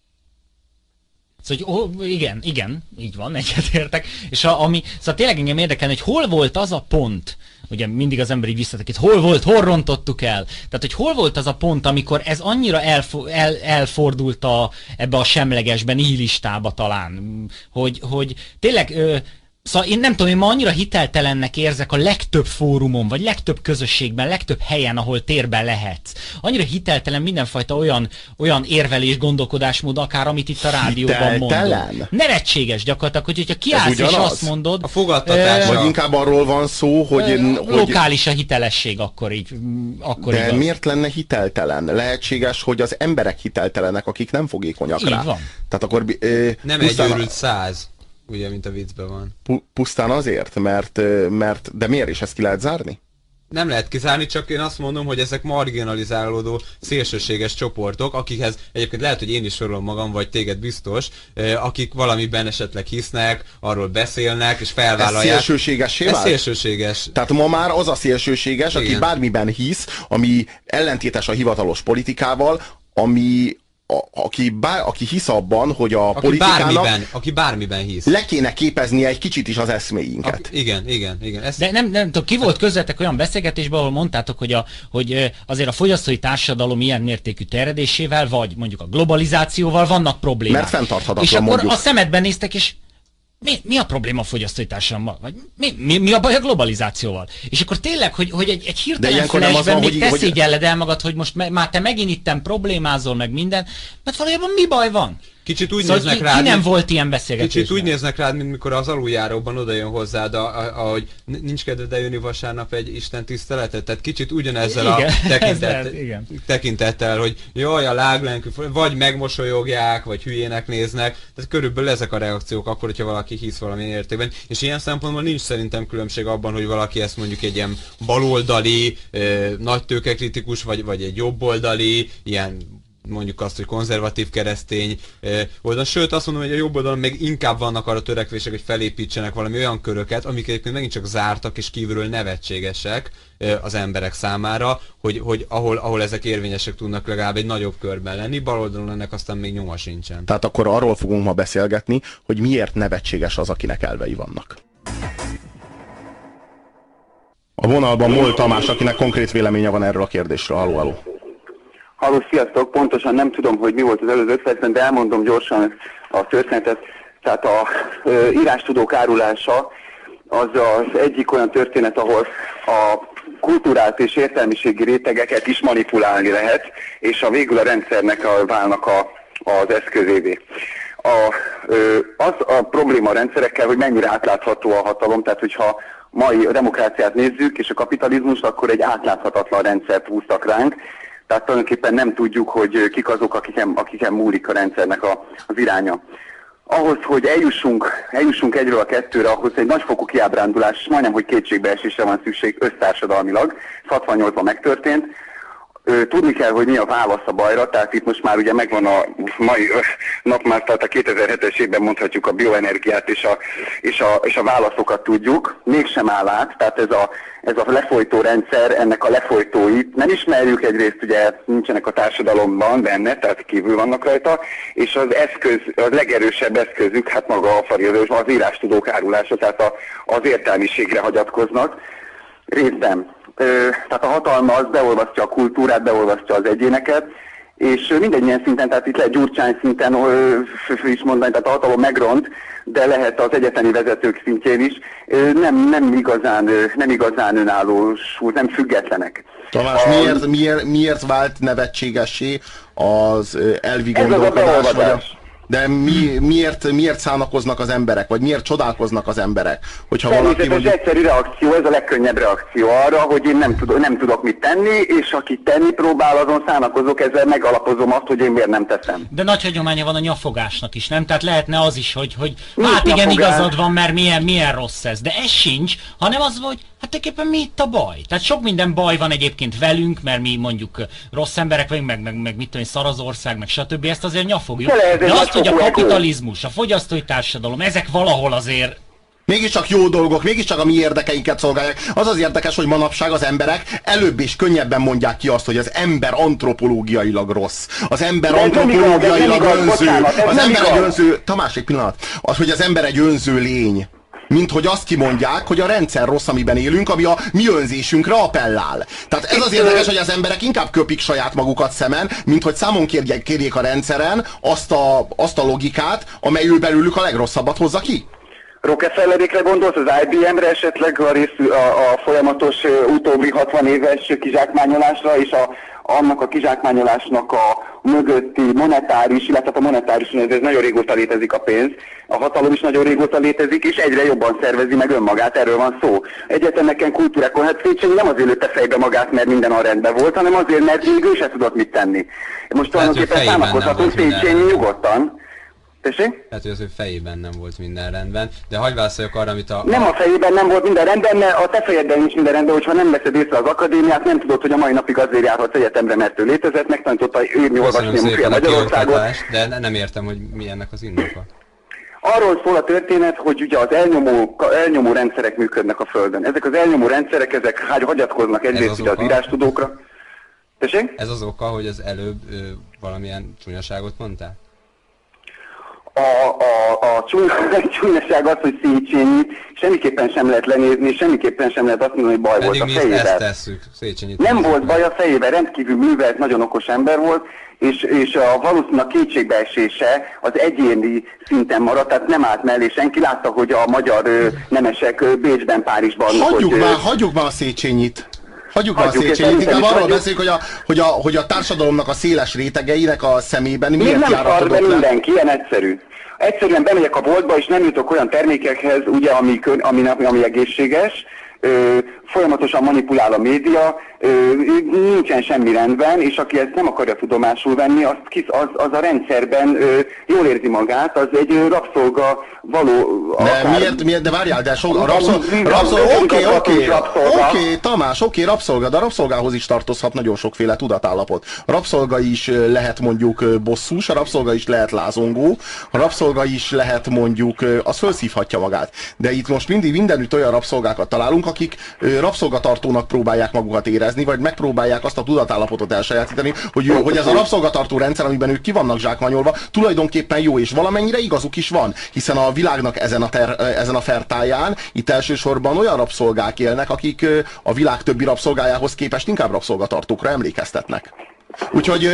Szóval, igen, így van, egyetértek. És szóval tényleg engem érdekel, hogy hol volt az a pont, ugye mindig az ember így visszatekint, hol volt, hol rontottuk el? Tehát, hogy hol volt az a pont, amikor ez annyira elfordult ebbe a semlegesbe, nihilistába talán, hogy tényleg... Szóval én nem tudom, én ma annyira hiteltelennek érzek a legtöbb fórumon, vagy legtöbb közösségben, legtöbb helyen, ahol térben lehetsz. Annyira hiteltelen mindenfajta olyan érvelés, gondolkodásmód, akár amit itt a rádióban mondod. Nevetséges gyakorlatilag, hogyha kiállsz és azt mondod... A fogadtatás. Vagy inkább arról van szó, hogy... Lokális a hitelesség akkor így. De igaz. Miért lenne hiteltelen? Lehetséges, hogy az emberek hiteltelenek, akik nem fogékonyak rá. Így van. Tehát akkor... nem egy őrült 100. Ugye, mint a viccben van. Pusztán azért, mert... De miért is ezt ki lehet zárni? Nem lehet kizárni, csak én azt mondom, hogy ezek marginalizálódó, szélsőséges csoportok, akikhez egyébként lehet, hogy én is sorolom magam, vagy téged biztos, akik valamiben esetleg hisznek, arról beszélnek, és felvállalják. Ez szélsőségessé vált? Ez szélsőséges. Tehát ma már az a szélsőséges, igen, aki bármiben hisz, ami ellentétes a hivatalos politikával, aki hisz abban, hogy a politikának... Aki bármiben hisz. Le kéne képeznie egy kicsit is az eszméinket. Igen. De nem tudom, ki volt közvetek olyan beszélgetésben, ahol mondtátok, hogy azért a fogyasztói társadalom ilyen mértékű terjedésével, vagy mondjuk a globalizációval vannak problémák. Mert fenntarthatatlan, és akkor mondjuk. a szemedben néztek, és mi a probléma a fogyasztói társadalommal? Vagy mi a baj a globalizációval? És akkor tényleg, hogy egy hirtelen flashben még te szégyelled el magad, hogy most már te megint itten problémázol meg minden, mert valójában mi baj van? Kicsit úgy néznek rád, nem volt ilyen beszélgetésben. Kicsit úgy néznek rád, mint mikor az aluljáróban oda jön hozzád, ahogy nincs kedved eljönni vasárnap egy Isten tiszteletet. Tehát kicsit ugyanezzel a tekintettel, hogy jaj, a láglenkű, vagy megmosolyogják, vagy hülyének néznek. Tehát körülbelül ezek a reakciók akkor, hogyha valaki hisz valamilyen értékben. És ilyen szempontból nincs szerintem különbség abban, hogy valaki ezt mondjuk egy ilyen baloldali, nagy tőkekritikus, vagy egy jobboldali, ilyen mondjuk azt, hogy konzervatív keresztény oldalon. Sőt, azt mondom, hogy a jobb oldalon még inkább vannak arra törekvések, hogy felépítsenek valami olyan köröket, amik egyébként megint csak zártak és kívülről nevetségesek az emberek számára, hogy ahol ezek érvényesek tudnak legalább egy nagyobb körben lenni, bal oldalon ennek aztán még nyoma sincsen. Tehát akkor arról fogunk ma beszélgetni, hogy miért nevetséges az, akinek elvei vannak. A vonalban Mol Tamás, akinek konkrét véleménye van erről a kérdésről. Halló. Halló, sziasztok! Pontosan nem tudom, hogy mi volt az előző 5 percben, de elmondom gyorsan a történetet. Tehát a írástudók árulása az az egyik olyan történet, ahol a kultúrát és értelmiségi rétegeket is manipulálni lehet, és végül a rendszernek válnak az eszközévé. Az a probléma a rendszerekkel, hogy mennyire átlátható a hatalom, tehát hogyha mai demokráciát nézzük, és a kapitalizmust, akkor egy átláthatatlan rendszert húztak ránk. Tehát tulajdonképpen nem tudjuk, hogy kik azok, akiken múlik a rendszernek az iránya. Ahhoz, hogy eljussunk egyről a kettőre, ahhoz egy nagyfokú kiábrándulás, majdnem, hogy kétségbeesésre van szükség össztársadalmilag. 68-ban megtörtént. Tudni kell, hogy mi a válasz a bajra, tehát itt most már ugye megvan a mai nap már, tehát a 2007-es évben mondhatjuk a bioenergiát és a válaszokat tudjuk, mégsem áll át, tehát ez a lefolytó rendszer, ennek a lefolytóit nem ismerjük, egyrészt ugye nincsenek a társadalomban benne, tehát kívül vannak rajta, és az legerősebb eszközük, hát maga a farizeus, az írástudók árulása, tehát az értelmiségre hagyatkoznak részben. Tehát a hatalma az beolvasztja a kultúrát, beolvasztja az egyéneket, és mindegyen szinten, tehát itt lehet Gyurcsány szinten is mondani, tehát a hatalom megront, de lehet az egyetemi vezetők szintjén is, nem igazán önállósul, nem függetlenek. Tamás, miért vált nevetségessé az elvi gondolkodás? De miért szánakoznak az emberek, vagy miért csodálkoznak az emberek? Hogyha valaki mondjuk... egyszerű reakció, ez a legkönnyebb reakció arra, hogy én nem tudok mit tenni, és aki tenni próbál, azon szánakozok, ezzel megalapozom azt, hogy én miért nem teszem. De nagy hagyománya van a nyafogásnak is, nem? Tehát lehetne az is, hogy hát igen, igazad van, mert milyen rossz ez. De ez sincs, hanem az, hogy hát tulajdonképpen mi itt a baj? Tehát sok minden baj van egyébként velünk, mert mi mondjuk rossz emberek vagyunk, meg mit tudom én, szar az ország, meg stb. Ezt azért nyafogjuk. De azt, hogy a kapitalizmus, a fogyasztói társadalom, ezek valahol azért... Mégiscsak jó dolgok, mégiscsak a mi érdekeinket szolgálják. Az az érdekes, hogy manapság az emberek előbb és könnyebben mondják ki azt, hogy az ember antropológiailag rossz. Az ember antropológiailag önző. Az ember egy önző... Tamás, egy pillanat. Az, hogy az ember egy önző lény. mint hogy azt kimondják, hogy a rendszer rossz, amiben élünk, ami a mi önzésünkre appellál. Tehát ez az érdekes, hogy az emberek inkább köpik saját magukat szemen, mint hogy számon kérjék a rendszeren azt a logikát, amelyül belőlük a legrosszabbat hozza ki. Rockefellerékre gondolsz, az IBM-re esetleg a folyamatos utóbbi 60 éves kizsákmányolásra, és annak a kizsákmányolásnak a mögötti monetáris, illetve a monetáris, ez nagyon régóta létezik a pénz, a hatalom is nagyon régóta létezik, és egyre jobban szervezi meg önmagát, erről van szó. Egyetemeken, kultúrákon, hát Széchenyi nem azért lőtte fejbe magát, mert minden a rendben volt, hanem azért, mert még ő se tudott mit tenni. Most tulajdonképpen számakozhatunk Széchenyi nyugodtan. Tessék? Hát, hogy az ő fejében nem volt minden rendben, de hagyj válaszoljak arra, amit Nem a fejében nem volt minden rendben, mert a te fejedben nincs minden rendben, hogyha nem veszed észre az akadémiát, nem tudod, hogy a mai napig azért járhatsz egyetemre, mert ő létezett, megtanította írni, olvasni, a Magyarországot. De nem értem, hogy mi ennek az indoka. Arról szól a történet, hogy ugye az elnyomó rendszerek működnek a Földön. Ezek az elnyomó rendszerek, ezek hagyatkoznak egyrészt ugye az írástudókra. Tessék? Ez az oka, hogy az előbb valamilyen csúnyaságot mondtál? A csúnyaság az, hogy Széchenyit semmiképpen sem lehet lenézni, semmiképpen sem lehet azt mondani, hogy baj pedig volt a fejével. Ezt tesszük, Széchenyit. Nem volt baj a fejével, rendkívül művelt, nagyon okos ember volt, és valószínűleg kétségbeesése az egyéni szinten maradt, tehát nem állt mellé senki, látta, hogy a magyar nemesek Bécsben, Párizsban... Hagyjuk már a Széchenyit. Hagyjuk már a Széchenyit, inkább arról beszéljük, hogy a társadalomnak a széles rétegeinek a szemében miért járatodott le. Nem mindenki, ilyen egyszerű. Egyszerűen bemegyek a boltba, és nem jutok olyan termékekhez, ugye, ami egészséges, folyamatosan manipulál a média, nincsen semmi rendben, és aki ezt nem akarja tudomásul venni, az a rendszerben jól érzi magát, az egy rabszolga való... Miért? De várjál, de oké, Tamás, rabszolga, de a rabszolgához is tartozhat nagyon sokféle tudatállapot. A rabszolga is lehet mondjuk bosszús, a rabszolga is lehet lázongó, a rabszolga is lehet mondjuk, az felszívhatja magát. De itt most mindenütt olyan rabszolgákat találunk, akik rabszolgatartónak próbálják magukat érezni, vagy megpróbálják azt a tudatállapotot elsajátítani, hogy ez a rabszolgatartó rendszer, amiben ők ki vannak zsákmányolva, tulajdonképpen jó, és valamennyire igazuk is van, hiszen a világnak ezen a fertáján itt elsősorban olyan rabszolgák élnek, akik a világ többi rabszolgájához képest inkább rabszolgatartókra emlékeztetnek. Úgyhogy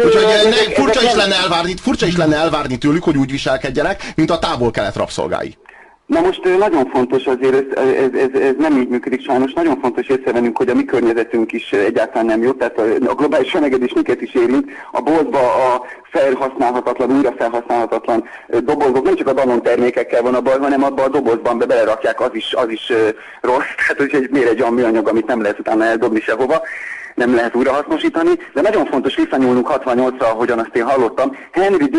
furcsa is lenne elvárni tőlük, hogy úgy viselkedjenek, mint a távol-kelet rabszolgái. Na most nagyon fontos azért, ez nem így működik sajnos, nagyon fontos észrevennünk, hogy a mi környezetünk is egyáltalán nem jó, tehát a globális felmelegedés minket is érint, a boltba a újra felhasználhatatlan dobozok, nem csak a Danone termékekkel van a baj, hanem abban a dobozban belerakják, az is rossz, tehát hogy miért egy olyan műanyag, amit nem lehet utána eldobni sehova, nem lehet újrahasznosítani, de nagyon fontos visszanyúlnunk 68-ra, ahogyan azt én hallottam. Henry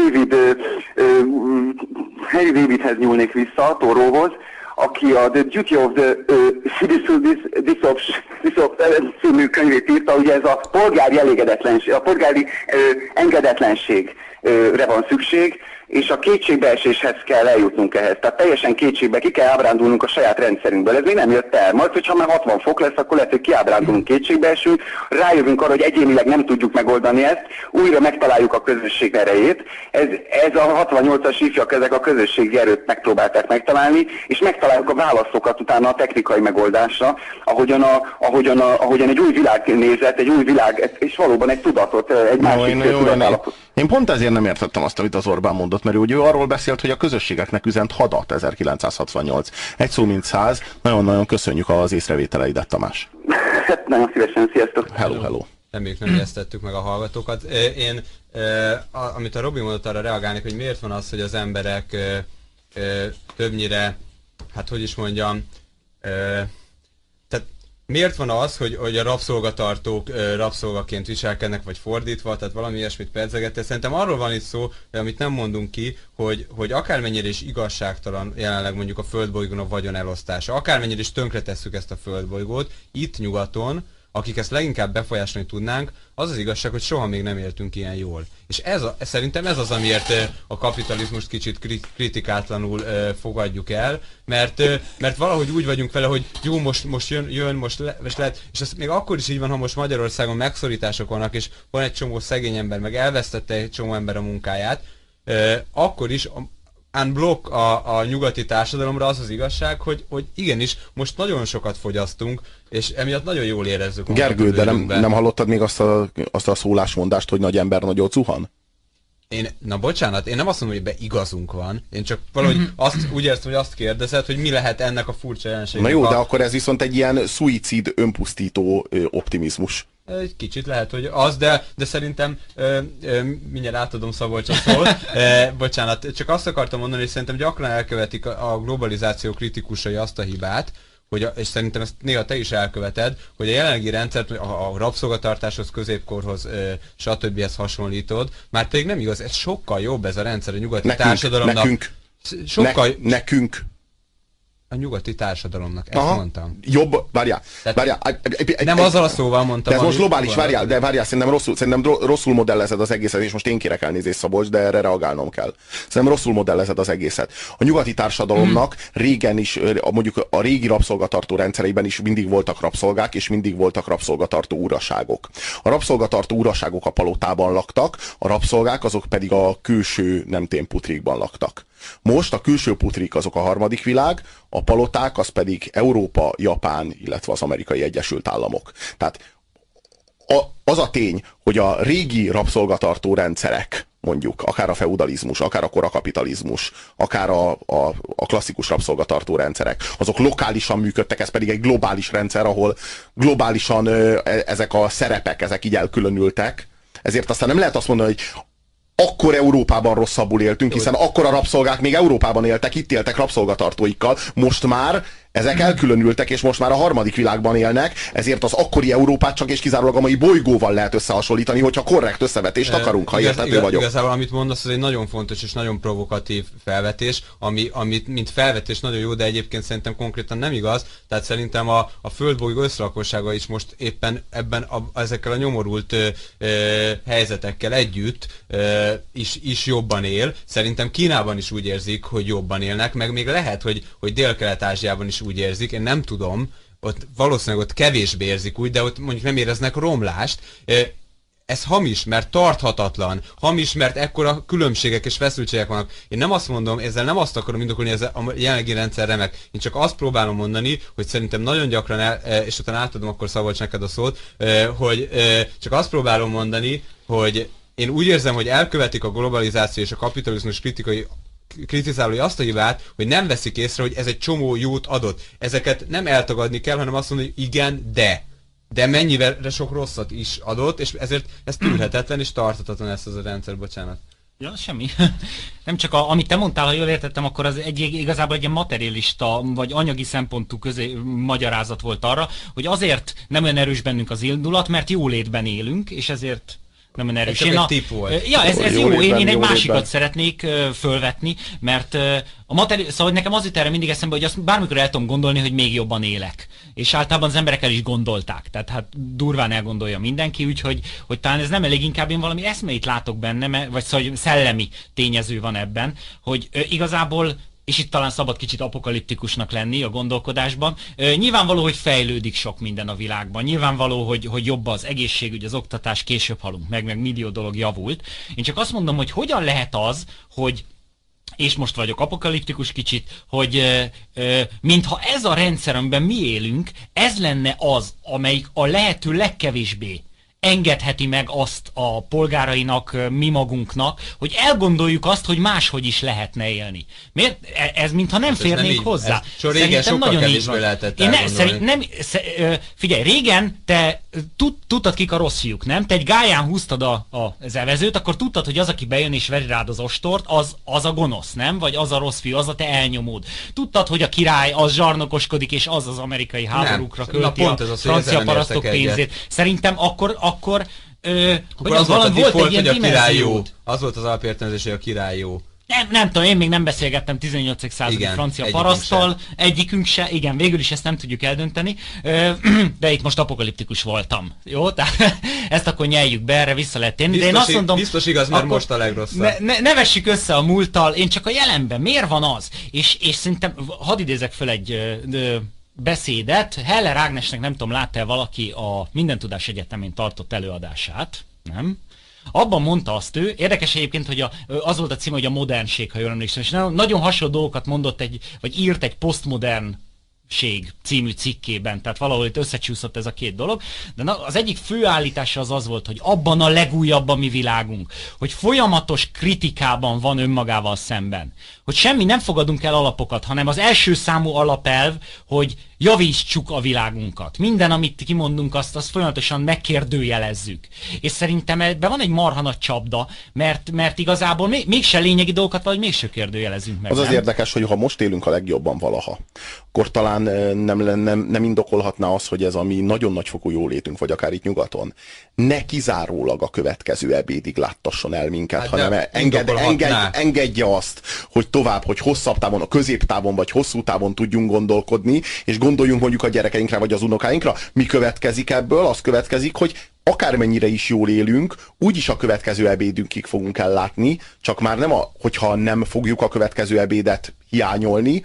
Davidhez nyúlnék vissza, Thoreauhoz, aki a The Duty of the című könyvét írta, ugye ez a polgári elégedetlenség, a polgári engedetlenségre van szükség, és a kétségbeeséshez kell eljutnunk ehhez. Tehát teljesen kétségbe ki kell ábrándulnunk a saját rendszerünkből. Ez még nem jött el. Majd, hogyha már 60 fok lesz, akkor lehet, hogy kiábrándulunk, kétségbeesünk, rájövünk arra, hogy egyénileg nem tudjuk megoldani ezt, újra megtaláljuk a közösség erejét. Ez a 68-as ifjak, ezek a közösségi erőt megpróbálták megtalálni, és megtaláljuk a válaszokat utána a technikai megoldásra, ahogyan egy új világnézet, egy új világ, és valóban egy tudatot, egy másik tudatállapot. Én pont ezért nem értettem azt, amit az Orbán mondott, mert ő arról beszélt, hogy a közösségeknek üzent hadat 1968. Egy szó mint 100. Nagyon-nagyon köszönjük az észrevételeidet, Tamás. Hát nagyon szívesen, sziasztok! Hello. Reméljük nem ijesztettük meg a hallgatókat. Én, amit a Robi mondott, arra reagálnék, hogy miért van az, hogy az emberek többnyire, hát hogy is mondjam, tehát miért van az, hogy a rabszolgatartók rabszolgaként viselkednek, vagy fordítva, tehát valami ilyesmit pedzegettek. Szerintem arról van itt szó, amit nem mondunk ki, hogy akármennyire is igazságtalan jelenleg mondjuk a földbolygón a vagyon elosztása, akármennyire is tönkretesszük ezt a földbolygót, itt nyugaton, akik ezt leginkább befolyásolni tudnánk, az az igazság, hogy soha még nem éltünk ilyen jól. És szerintem ez az, amiért a kapitalizmust kicsit kritikátlanul fogadjuk el, mert valahogy úgy vagyunk vele, hogy jó, most jön, most lehet, és ez még akkor is így van, ha most Magyarországon megszorítások vannak, és van egy csomó szegény ember, meg elvesztette egy csomó ember a munkáját, akkor is unblock a nyugati társadalomra az az igazság, hogy igenis, most nagyon sokat fogyasztunk, és emiatt nagyon jól érezzük. Gergő, de nem hallottad még azt a szólásmondást, hogy nagy ember nagyot zuhan? Na bocsánat, én nem azt mondom, hogy igazunk van, én csak valahogy úgy értem, hogy azt kérdezed, hogy mi lehet ennek a furcsa jelenségnek. Na jó, de akkor ez viszont egy ilyen szuicid, önpusztító optimizmus. Egy kicsit lehet, hogy az, de szerintem mindjárt átadom Szabolcs a szót. Bocsánat, csak azt akartam mondani, hogy szerintem gyakran elkövetik a globalizáció kritikusai azt a hibát, és szerintem ezt néha te is elköveted, hogy a jelenlegi rendszert a rabszolgatartáshoz, középkorhoz, stb. Hasonlítod, már pedig nem igaz, ez sokkal jobb ez a rendszer a nyugati társadalomnak. Nekünk. A nyugati társadalomnak, ezt mondtam. Jobb, várjál. Nem azzal a szóval mondtam. De ez most globális, várjál, szerintem rosszul modellezed az egészet, és most én kérek elnézést, Szabolcs, de erre reagálnom kell. Szerintem rosszul modellezed az egészet. A nyugati társadalomnak régen is, mondjuk a régi rabszolgatartó rendszereiben is mindig voltak rabszolgák, és mindig voltak rabszolgatartó uraságok. A rabszolgatartó uraságok a palotában laktak, a rabszolgák azok pedig a külső putrikban laktak. Most a külső putrik azok a harmadik világ, a paloták az pedig Európa, Japán, illetve az Amerikai Egyesült Államok. Tehát az a tény, hogy a régi rabszolgatartó rendszerek, mondjuk akár a feudalizmus, akár a korakapitalizmus, akár a klasszikus rabszolgatartó rendszerek, azok lokálisan működtek, ez pedig egy globális rendszer, ahol globálisan ezek a szerepek, ezek így elkülönültek. Ezért aztán nem lehet azt mondani, hogy akkor Európában rosszabbul éltünk, hiszen akkor a rabszolgák még Európában éltek, itt éltek rabszolgatartóikkal, most már ezek elkülönültek, és most már a harmadik világban élnek, ezért az akkori Európát csak és kizárólag a mai bolygóval lehet összehasonlítani, hogyha korrekt összevetést akarunk, ha érthető vagyok. Igazából, amit mondasz, ez egy nagyon fontos és nagyon provokatív felvetés, amit mint felvetés nagyon jó, de egyébként szerintem konkrétan nem igaz, tehát szerintem a földbolygó összlakossága is most éppen ezekkel a nyomorult helyzetekkel együtt is jobban él. Szerintem Kínában is úgy érzik, hogy jobban élnek, meg még lehet, hogy Dél-Kelet-Ázsiában is úgy érzik, én nem tudom, valószínűleg ott kevésbé érzik úgy, de ott mondjuk nem éreznek romlást. Ez hamis, mert tarthatatlan. Hamis, mert ekkora különbségek és feszültségek vannak. Én nem azt mondom, ezzel nem azt akarom indokolni, hogy ez a jelenlegi rendszer remek. Én csak azt próbálom mondani, hogy szerintem nagyon gyakran, és utána átadom akkor Szabolcs neked a szót, hogy csak azt próbálom mondani, hogy én úgy érzem, hogy elkövetik a globalizáció és a kapitalizmus kritizálói azt a hibát, hogy nem veszik észre, hogy ez egy csomó jót adott. Ezeket nem eltagadni kell, hanem azt mondani, hogy igen, de mennyivel sok rosszat is adott, és ezért ez tűrhetetlen és tarthatatlan ez a rendszer, bocsánat. Ja, semmi. Nem csak amit te mondtál, ha jól értettem, akkor az igazából egy ilyen materialista, vagy anyagi szempontú magyarázat volt arra, hogy azért nem olyan erős bennünk az indulat, mert jólétben élünk, és ezért nem olyan erős. Ez egy volt. Ja, ez jó, én egy másikat szeretnék fölvetni, mert szóval nekem az jut erre mindig eszembe, hogy azt bármikor el tudom gondolni, hogy még jobban élek. És általában az emberek el is gondolták. Tehát hát durván elgondolja mindenki, úgyhogy talán ez nem elég, inkább én valami eszmeit látok benne, vagy szóval szellemi tényező van ebben, hogy igazából, és itt talán szabad kicsit apokaliptikusnak lenni a gondolkodásban. Nyilvánvaló, hogy fejlődik sok minden a világban. Nyilvánvaló, hogy jobb az egészségügy, az oktatás, később halunk meg millió dolog javult. Én csak azt mondom, hogy hogyan lehet az, hogy, és most vagyok apokaliptikus kicsit, hogy mintha ez a rendszer, amiben mi élünk, ez lenne az, amelyik a lehető legkevésbé engedheti meg azt a polgárainak, mi magunknak, hogy elgondoljuk azt, hogy máshogy is lehetne élni. Miért? Ez mintha nem férnénk hozzá. Régen sokkal kevésbé lehetett elgondolni. Figyelj, régen te tudtad, kik a rossz fiúk, nem? Te egy gályán húztad az evezőt, akkor tudtad, hogy az, aki bejön és veri rád az ostort, az a gonosz, nem? Vagy az a rossz fiú, az a te elnyomód. Tudtad, hogy a király az zsarnokoskodik, és az amerikai háborúkra költi a francia parasztok pénzét. Szerintem akkor az volt a default, hogy a király jó. Az volt az alapértelmezés, hogy a király jó. Nem tudom, én még nem beszélgettem 18. századi francia paraszttal, egyikünk se, igen, végül is ezt nem tudjuk eldönteni, de itt most apokaliptikus voltam, jó? Tehát ezt akkor nyeljük be, erre vissza lehet tenni, de én azt mondom... Biztos igaz, mert most a legrosszabb. Ne vessük össze a múlttal, én csak a jelenben, miért van az? És szerintem, hadd idézek föl egy... beszédet. Heller Ágnesnek, nem tudom, látta-e valaki a Mindentudás Egyetemén tartott előadását, nem? Abban mondta azt ő, érdekes egyébként, hogy az volt a cím, hogy a modernség, ha jól emlékszem, és nagyon hasonló dolgokat mondott vagy írt egy posztmodern című cikkében, tehát valahol itt összecsúszott ez a két dolog, de az egyik fő állítása az volt, hogy abban a legújabb a mi világunk, hogy folyamatos kritikában van önmagával szemben, hogy semmi nem fogadunk el alapokat, hanem az első számú alapelv, hogy javítsuk a világunkat. Minden, amit kimondunk, azt folyamatosan megkérdőjelezzük. És szerintem ebben van egy marha nagy csapda, mert igazából mégse lényegi dolgokat vagy mégse kérdőjelezünk meg. Az érdekes, hogy ha most élünk a legjobban valaha, akkor talán nem indokolhatná az, hogy ez a mi nagyon nagyfokú jólétünk, vagy akár itt nyugaton, ne kizárólag a következő ebédig láttasson el minket, hanem engedje azt, hogy tovább, hogy hosszabb távon, a középtávon vagy hosszú távon tudjunk gondolkodni, és gondoljunk mondjuk a gyerekeinkre vagy az unokáinkra. Mi következik ebből? Az következik, hogy akármennyire is jól élünk, úgyis a következő ebédünkig fogunk ellátni, csak már nem hogyha nem fogjuk a következő ebédet hiányolni,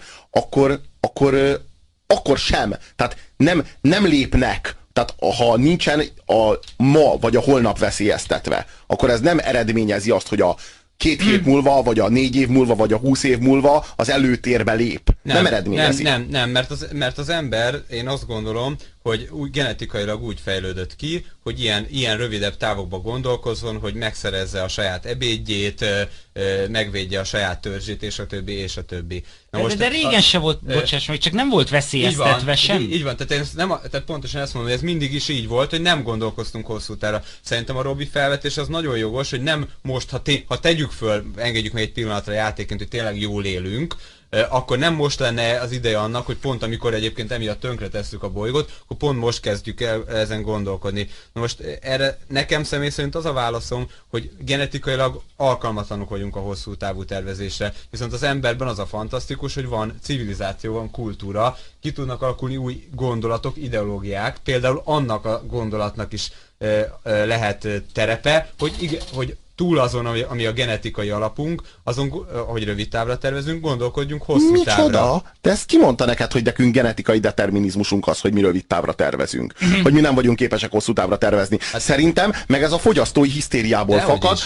akkor sem. Tehát nem lépnek. Tehát ha nincsen a ma vagy a holnap veszélyeztetve, akkor ez nem eredményezi azt, hogy a 2 hét múlva, vagy a 4 év múlva, vagy a 20 év múlva az előtérbe lép. Nem eredményezi. Nem, mert az ember, én azt gondolom, hogy genetikailag úgy fejlődött ki, hogy ilyen rövidebb távokban gondolkozzon, hogy megszerezze a saját ebédjét, megvédje a saját törzsét, és a többi, és a többi. De régen se volt, bocsáss meg, csak nem volt veszélyeztetve sem. Így van, tehát pontosan ezt mondom, hogy ez mindig is így volt, hogy nem gondolkoztunk hosszú távra. Szerintem a Robi felvetés az nagyon jogos, hogy nem most, ha tegyük föl, engedjük meg egy pillanatra játéként, hogy tényleg jól élünk, akkor nem most lenne az ideje annak, hogy pont amikor egyébként emiatt tönkretesszük a bolygót, akkor pont most kezdjük el ezen gondolkodni. Na most erre nekem személy szerint az a válaszom, hogy genetikailag alkalmatlanok vagyunk a hosszú távú tervezésre, viszont az emberben az a fantasztikus, hogy van civilizáció, van kultúra, ki tudnak alakulni új gondolatok, ideológiák, például annak a gondolatnak is lehet terepe, hogy túl azon, ami a genetikai alapunk, azon, ahogy rövid távra tervezünk, gondolkodjunk hosszú távra. Micsoda? De ezt ki mondta neked, hogy nekünk genetikai determinizmusunk az, hogy mi rövid távra tervezünk? Hogy mi nem vagyunk képesek hosszú távra tervezni. Szerintem, meg ez a fogyasztói hisztériából fakad,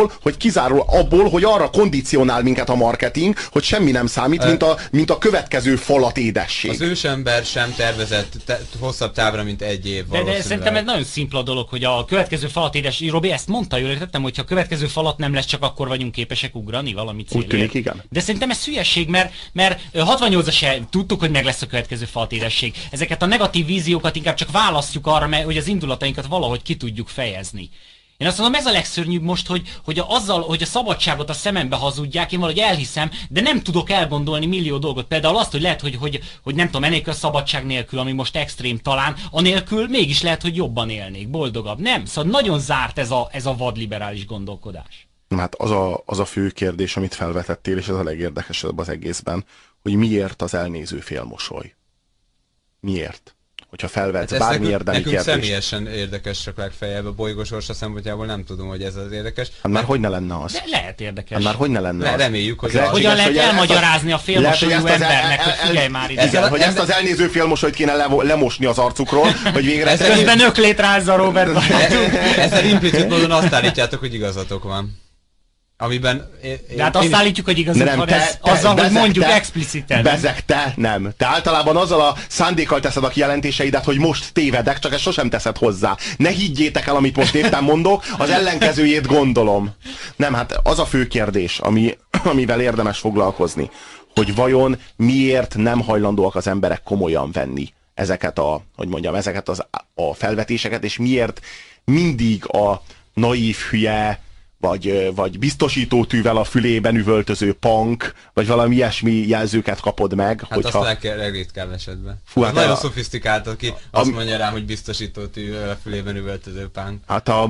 abból, hogy arra kondicionál minket a marketing, hogy semmi nem számít, mint a következő falat édesség. Az ősember sem tervezett hosszabb távra, mint 1 év. De szerintem ez nagyon szimpla dolog, hogy a következő falat édesség, Robi ezt mondta, jól értettem, hogyha a következő falat nem lesz, csak akkor vagyunk képesek ugrani valami célért. Úgy tűnik, igen. De szerintem ez hülyeség, mert 68-as se tudtuk, hogy meg lesz a következő falat édesség. Ezeket a negatív víziókat inkább csak választjuk arra, hogy az indulatainkat valahogy ki tudjuk fejezni. Én azt mondom, ez a legszörnyűbb most, hogy a szabadságot a szemembe hazudják, én valahogy elhiszem, de nem tudok elgondolni millió dolgot. Például azt, hogy lehet, hogy nem tudom, enélkül a szabadság nélkül, ami most extrém talán, anélkül mégis lehet, hogy jobban élnék, boldogabb. Nem, szóval nagyon zárt ez a vadliberális gondolkodás. Hát az a fő kérdés, amit felvetettél, és ez a legérdekesebb az egészben, hogy miért az elnéző félmosoly? Miért? Hogyha felvetsz bármi érdemi kérdést. Nekünk személyesen érdekes, csak legfeljebb a bolygósorsa szempontjából nem tudom, hogy ez az érdekes. Hát már hogy ne lenne az? De lehet érdekes. Hát már hogy ne lenne az? Reméljük, hogy hogyan lehet elmagyarázni a félmosolyú embernek, hogy figyelj már ide. Igen, hogy ezt az elnéző félmosolyt kéne lemosni az arcukról, hogy végre... Közben öklét rázza Robert barátunk. Ezzel implicit módon azt állítjátok, hogy igazatok van. Amiben... De hát azt állítjuk, hogy igazunk van azzal, hogy mondjuk expliciten. Bezeg, te nem. Te általában azzal a szándékkal teszed a kijelentéseidet, hogy most tévedek, csak ezt sosem teszed hozzá. Ne higgyétek el, amit most éppen mondok, az ellenkezőjét gondolom. Nem, hát az a fő kérdés, amivel érdemes foglalkozni, hogy vajon miért nem hajlandóak az emberek komolyan venni ezeket a felvetéseket, és miért mindig a naív hülye, vagy biztosítótűvel a fülében üvöltöző punk, vagy valami ilyesmi jelzőket kapod meg. Hát hogyha... azt legritkább esetben. Fú, hát nagyon szofisztikált, aki azt mondja rám, hogy biztosítótűvel a fülében üvöltöző punk. Hát a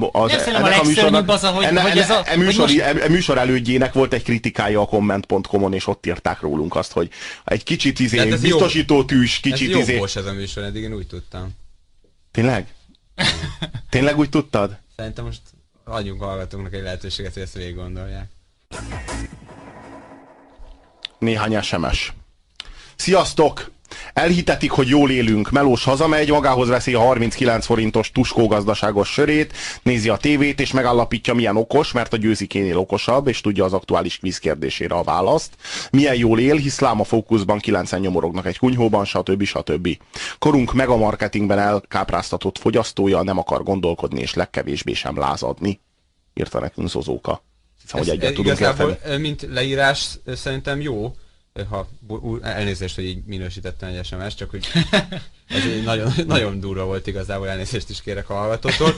műsor elődjének volt egy kritikája a comment.com-on, és ott írták rólunk azt, hogy egy kicsit biztosítótűs, kicsit ez jobbos ez a műsor, eddig én úgy tudtam. Tényleg? Tényleg úgy tudtad? Szerintem most adjunk hallgatóknak egy lehetőséget, hogy ezt végig gondolják. Néhány SMS. Sziasztok! Elhitetik, hogy jól élünk. Melós hazamegy, magához veszi a 39 forintos tuskó gazdaságos sörét, nézi a tévét, és megállapítja, milyen okos, mert a Győzikénél okosabb, és tudja az aktuális kvíz kérdésére a választ. Milyen jól él, hisz lám a fókuszban 9-en nyomorognak egy kunyhóban, stb. Korunk megamarketingben elkápráztatott fogyasztója nem akar gondolkodni, és legkevésbé sem lázadni. Írta nekünk Zozóka. Hiszem, hogy egyet tudunk érteni. Mint leírás szerintem jó, ha elnézést, hogy így minősítettem egy SMS, csak hogy ez nagyon, nagyon durva volt igazából, elnézést is kérek a hallgatótól.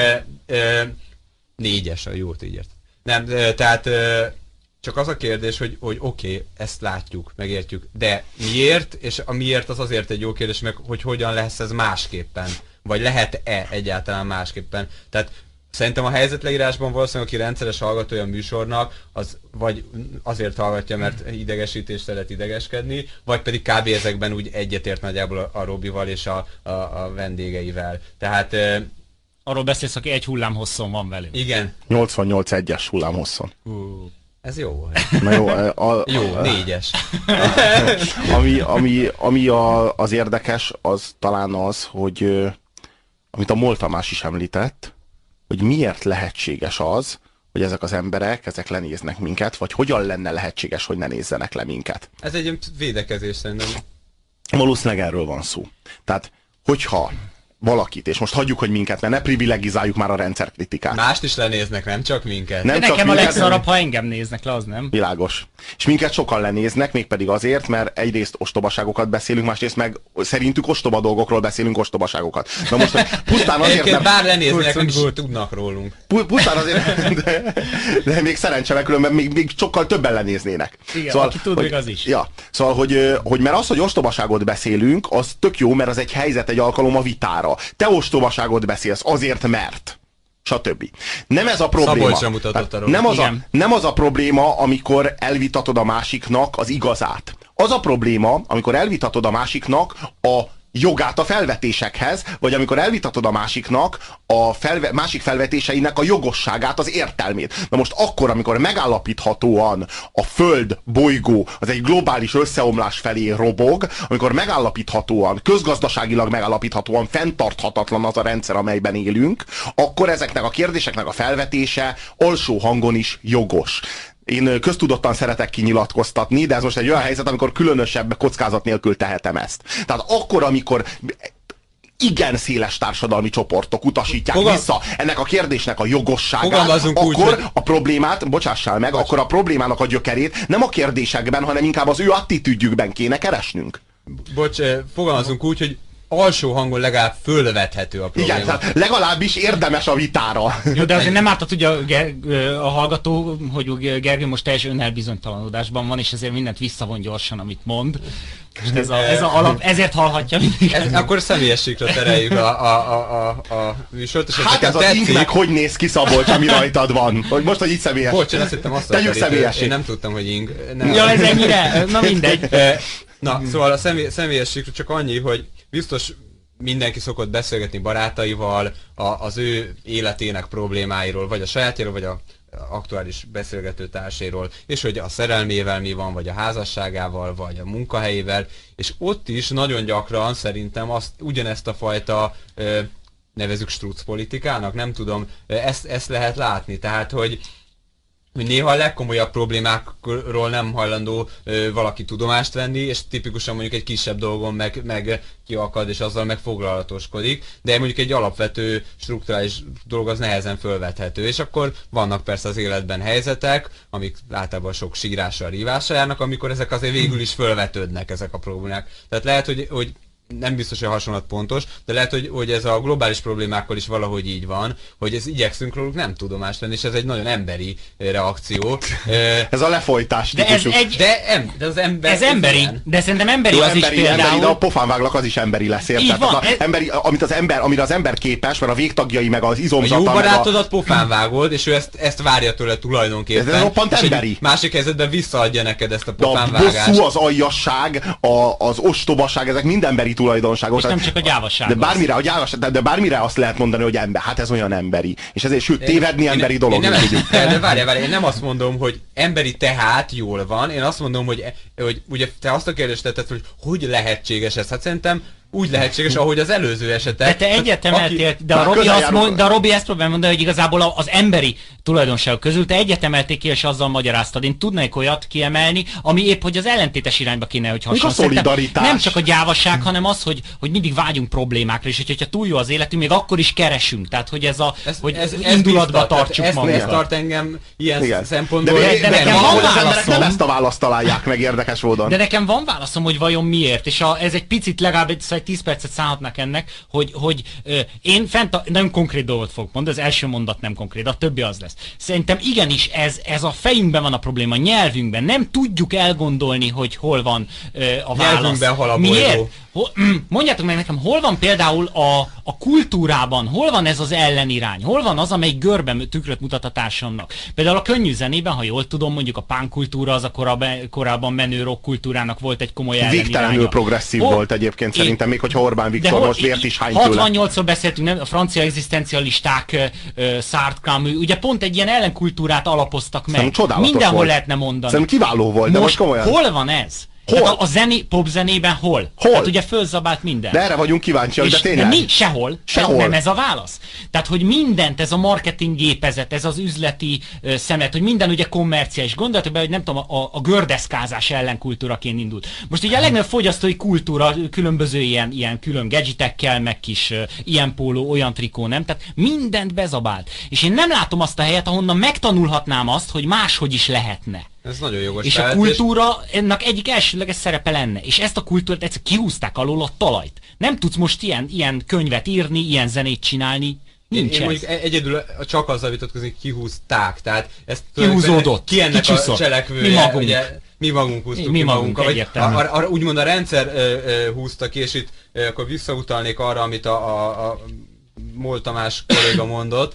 4-es, a jót így ért. Nem, tehát csak az a kérdés, hogy oké, ezt látjuk, megértjük, de miért, és a miért az azért egy jó kérdés, meg hogy hogyan lesz ez másképpen, vagy lehet-e egyáltalán másképpen. Tehát szerintem a helyzetleírásban valószínűleg, aki rendszeres hallgatója a műsornak, az vagy azért hallgatja, mert idegesítést szeret idegeskedni, vagy pedig kb. Ezekben úgy egyetért nagyjából a Robival és a vendégeivel. Tehát... arról beszélsz, aki egy hullámhosszon van velünk. Igen. 88-1-es hullámhosszon. Ez jó volt. Na jó, jó, 4-es. Ami az érdekes, az talán az, hogy amit a MOL Tamás is említett, hogy miért lehetséges az, hogy ezek az emberek, ezek lenéznek minket, vagy hogyan lenne lehetséges, hogy ne nézzenek le minket. Ez egy védekezés szerintem. Valószínűleg erről van szó. Tehát, hogyha valakit, és most hagyjuk, hogy minket, mert ne privilegizáljuk már a rendszerkritikát. Mást is lenéznek, nem csak minket. Nem, de nekem a legszarabb, ha engem néznek le, az nem. Világos. És minket sokan lenéznek, mégpedig azért, mert egyrészt ostobaságokat beszélünk, másrészt meg szerintük ostoba dolgokról beszélünk ostobaságokat. Na most pusztán azért, mert... Bár lenéznek, nem is tudnak rólunk. Pusztán azért, de még szerencse, mert különben még sokkal többen lenéznének. Igen, szóval, aki tud, még az is. Ja, szóval, hogy mert az, hogy ostobaságot beszélünk, az tök jó, mert az egy helyzet, egy alkalom a vitára. Te ostobaságot beszélsz azért, mert... stb. Nem ez a probléma. Nem az a probléma, amikor elvitatod a másiknak az igazát. Az a probléma, amikor elvitatod a másiknak a jogát a felvetésekhez, vagy amikor elvitatod a másiknak a másik felvetéseinek a jogosságát, az értelmét. Na most akkor, amikor megállapíthatóan a Föld bolygó az egy globális összeomlás felé robog, amikor megállapíthatóan, közgazdaságilag megállapíthatóan fenntarthatatlan az a rendszer, amelyben élünk, akkor ezeknek a kérdéseknek a felvetése alsó hangon is jogos. Én köztudottan szeretek kinyilatkoztatni, de ez most egy olyan helyzet, amikor különösebb kockázat nélkül tehetem ezt. Tehát akkor, amikor igen széles társadalmi csoportok utasítják vissza ennek a kérdésnek a jogosságát, akkor a problémát, bocsássál meg, akkor a problémának a gyökerét nem a kérdésekben, hanem inkább az ő attitűdjükben kéne keresnünk. Fogalmazunk úgy, hogy alsó hangon legalább fölvethető a probléma. Igen, tehát legalábbis érdemes a vitára. Jó, de azért nem ártott ugye a hallgató, hogy Gergő most teljes önelbizonytalanodásban van, és ezért mindent visszavon gyorsan, amit mond. És ez a alap, ezért hallhatja mindig. Akkor személyességre tereljük a műsort. És hát ez az ingnek hogy néz ki, Szabolcs, ami rajtad van? Hogy most, hogy így személyes. Bocs, én azt hittem azt személyesség. Én nem tudtam, hogy ing. Ja, ez ennyire? Na mindegy. Na, szóval a személyességről csak annyi, hogy biztos mindenki szokott beszélgetni barátaival az ő életének problémáiról, vagy a sajátjáról, vagy a aktuális beszélgető társairól, és hogy a szerelmével mi van, vagy a házasságával, vagy a munkahelyével, és ott is nagyon gyakran szerintem ugyanezt a fajta nevezzük struc politikának, nem tudom, ezt lehet látni, tehát hogy néha a legkomolyabb problémákról nem hajlandó valaki tudomást venni, és tipikusan mondjuk egy kisebb dolgon meg kiakad, és azzal meg foglalatoskodik, de mondjuk egy alapvető strukturális dolog az nehezen fölvethető, és akkor vannak persze az életben helyzetek, amik általában sok sírással, rívással járnak, amikor ezek azért végül is fölvetődnek, ezek a problémák. Tehát lehet, hogy nem biztos, hogy a hasonlat pontos, de lehet, hogy ez a globális problémákkal is valahogy így van, hogy ez igyekszünk róluk nem tudomást venni, és ez egy nagyon emberi reakció. Ez a lefolytás. De az ember... Ez emberi, de szerintem emberi az emberi, is például. De a pofánváglak az is emberi lesz, érted? Amire az ember képes, mert a végtagjai meg az izomzata... A jó barátodat pofánvágod, és ő ezt várja tőle tulajdonképpen. Ez roppant emberi. Másik helyzetben visszaadja neked ezt a pofánvágást. A bosszú, az aljasság, az ostobaság, ezek mind emberi tulajdonságok. És nem csak a gyávaság. De bármire azt lehet mondani, hogy ember, hát ez olyan emberi. És ezért, sőt, tévedni emberi dolog. De várjál, én nem azt mondom, hogy emberi tehát jól van, én azt mondom, hogy ugye te azt a kérdést tetted, hogy lehetséges ez? Hát szerintem úgy lehetséges, ahogy az előző esetek. De te egyetemeltél, de a Robi ezt próbál mondani, hogy igazából az emberi tulajdonságok közül te egyetemelték ki, és azzal magyaráztad. Én tudnék olyat kiemelni, ami épp, hogy az ellentétes irányba kéne, hogy hasonló. A szolidaritás. Nem csak a gyávasság, hanem az, hogy mindig vágyunk problémákra, és hogyha túl jó az életünk, még akkor is keresünk. Tehát, hogy ez indulatba tartsuk magunkat. Ez tart engem ilyen szempontból. De nekem van válaszom. Nem ezt a választ találják meg érdekes módon. De nekem van válaszom, hogy vajon miért. És ez egy picit legalább 10 percet szállhatnak ennek, hogy én nem konkrét dolgot fogok mondani, az első mondat nem konkrét, a többi az lesz. Szerintem igenis ez a fejünkben van a probléma, a nyelvünkben. Nem tudjuk elgondolni, hogy hol van a válasz. Nyelvünkben hal a miért? Mondjátok meg nekem, hol van például a kultúrában, hol van ez az ellenirány? Hol van az, amelyik görben tükröt mutat a társadalomnak? Például a könnyű zenében, ha jól tudom, mondjuk a punk kultúra, az a korábban menő rock kultúrának volt egy komoly elleniránya. Végtelenül progresszív volt egyébként szerintem, még hogyha Orbán Viktor most vért is hány tőle. 68-szor beszéltünk, nem? A francia egzisztencialisták, Sartre, Camus, ugye pont egy ilyen ellenkultúrát alapoztak meg. Mindenhol volt. Lehetne mondani. Szerintem kiváló volt, de most komolyan. Hol van ez? Hát a popzenében hol? Hát ugye fölzabált minden. De erre vagyunk kíváncsiak, de tényleg. De mi? Sehol. Nem ez a válasz. Tehát, hogy mindent, ez a marketing gépezet, ez az üzleti szemlet, hogy minden ugye kommerciális. Gondoljatok be, hogy nem tudom, a gördeszkázás ellenkultúraként indult. Most ugye a legnagyobb fogyasztói kultúra különböző ilyen külön gadgetekkel, meg kis ilyen póló, olyan trikó, nem? Tehát mindent bezabált. És én nem látom azt a helyet, ahonnan megtanulhatnám azt, hogy máshogy is lehetne. Ez nagyon jogos. És a kultúra ennek egyik elsőleges szerepe lenne. És ezt a kultúrát egyszer kihúzták alól a talajt. Nem tudsz most ilyen könyvet írni, ilyen zenét csinálni. Nincs én mondjuk egyedül csak azzal vitatkozni, kihúzták. Tehát ezt kihúzódott. Ki ennek a cselekvője? Mi magunk. Ugye, mi magunk húztuk ki magunkat. Úgymond a rendszer húzta ki, és itt akkor visszautalnék arra, amit a Mól Tamás kolléga mondott,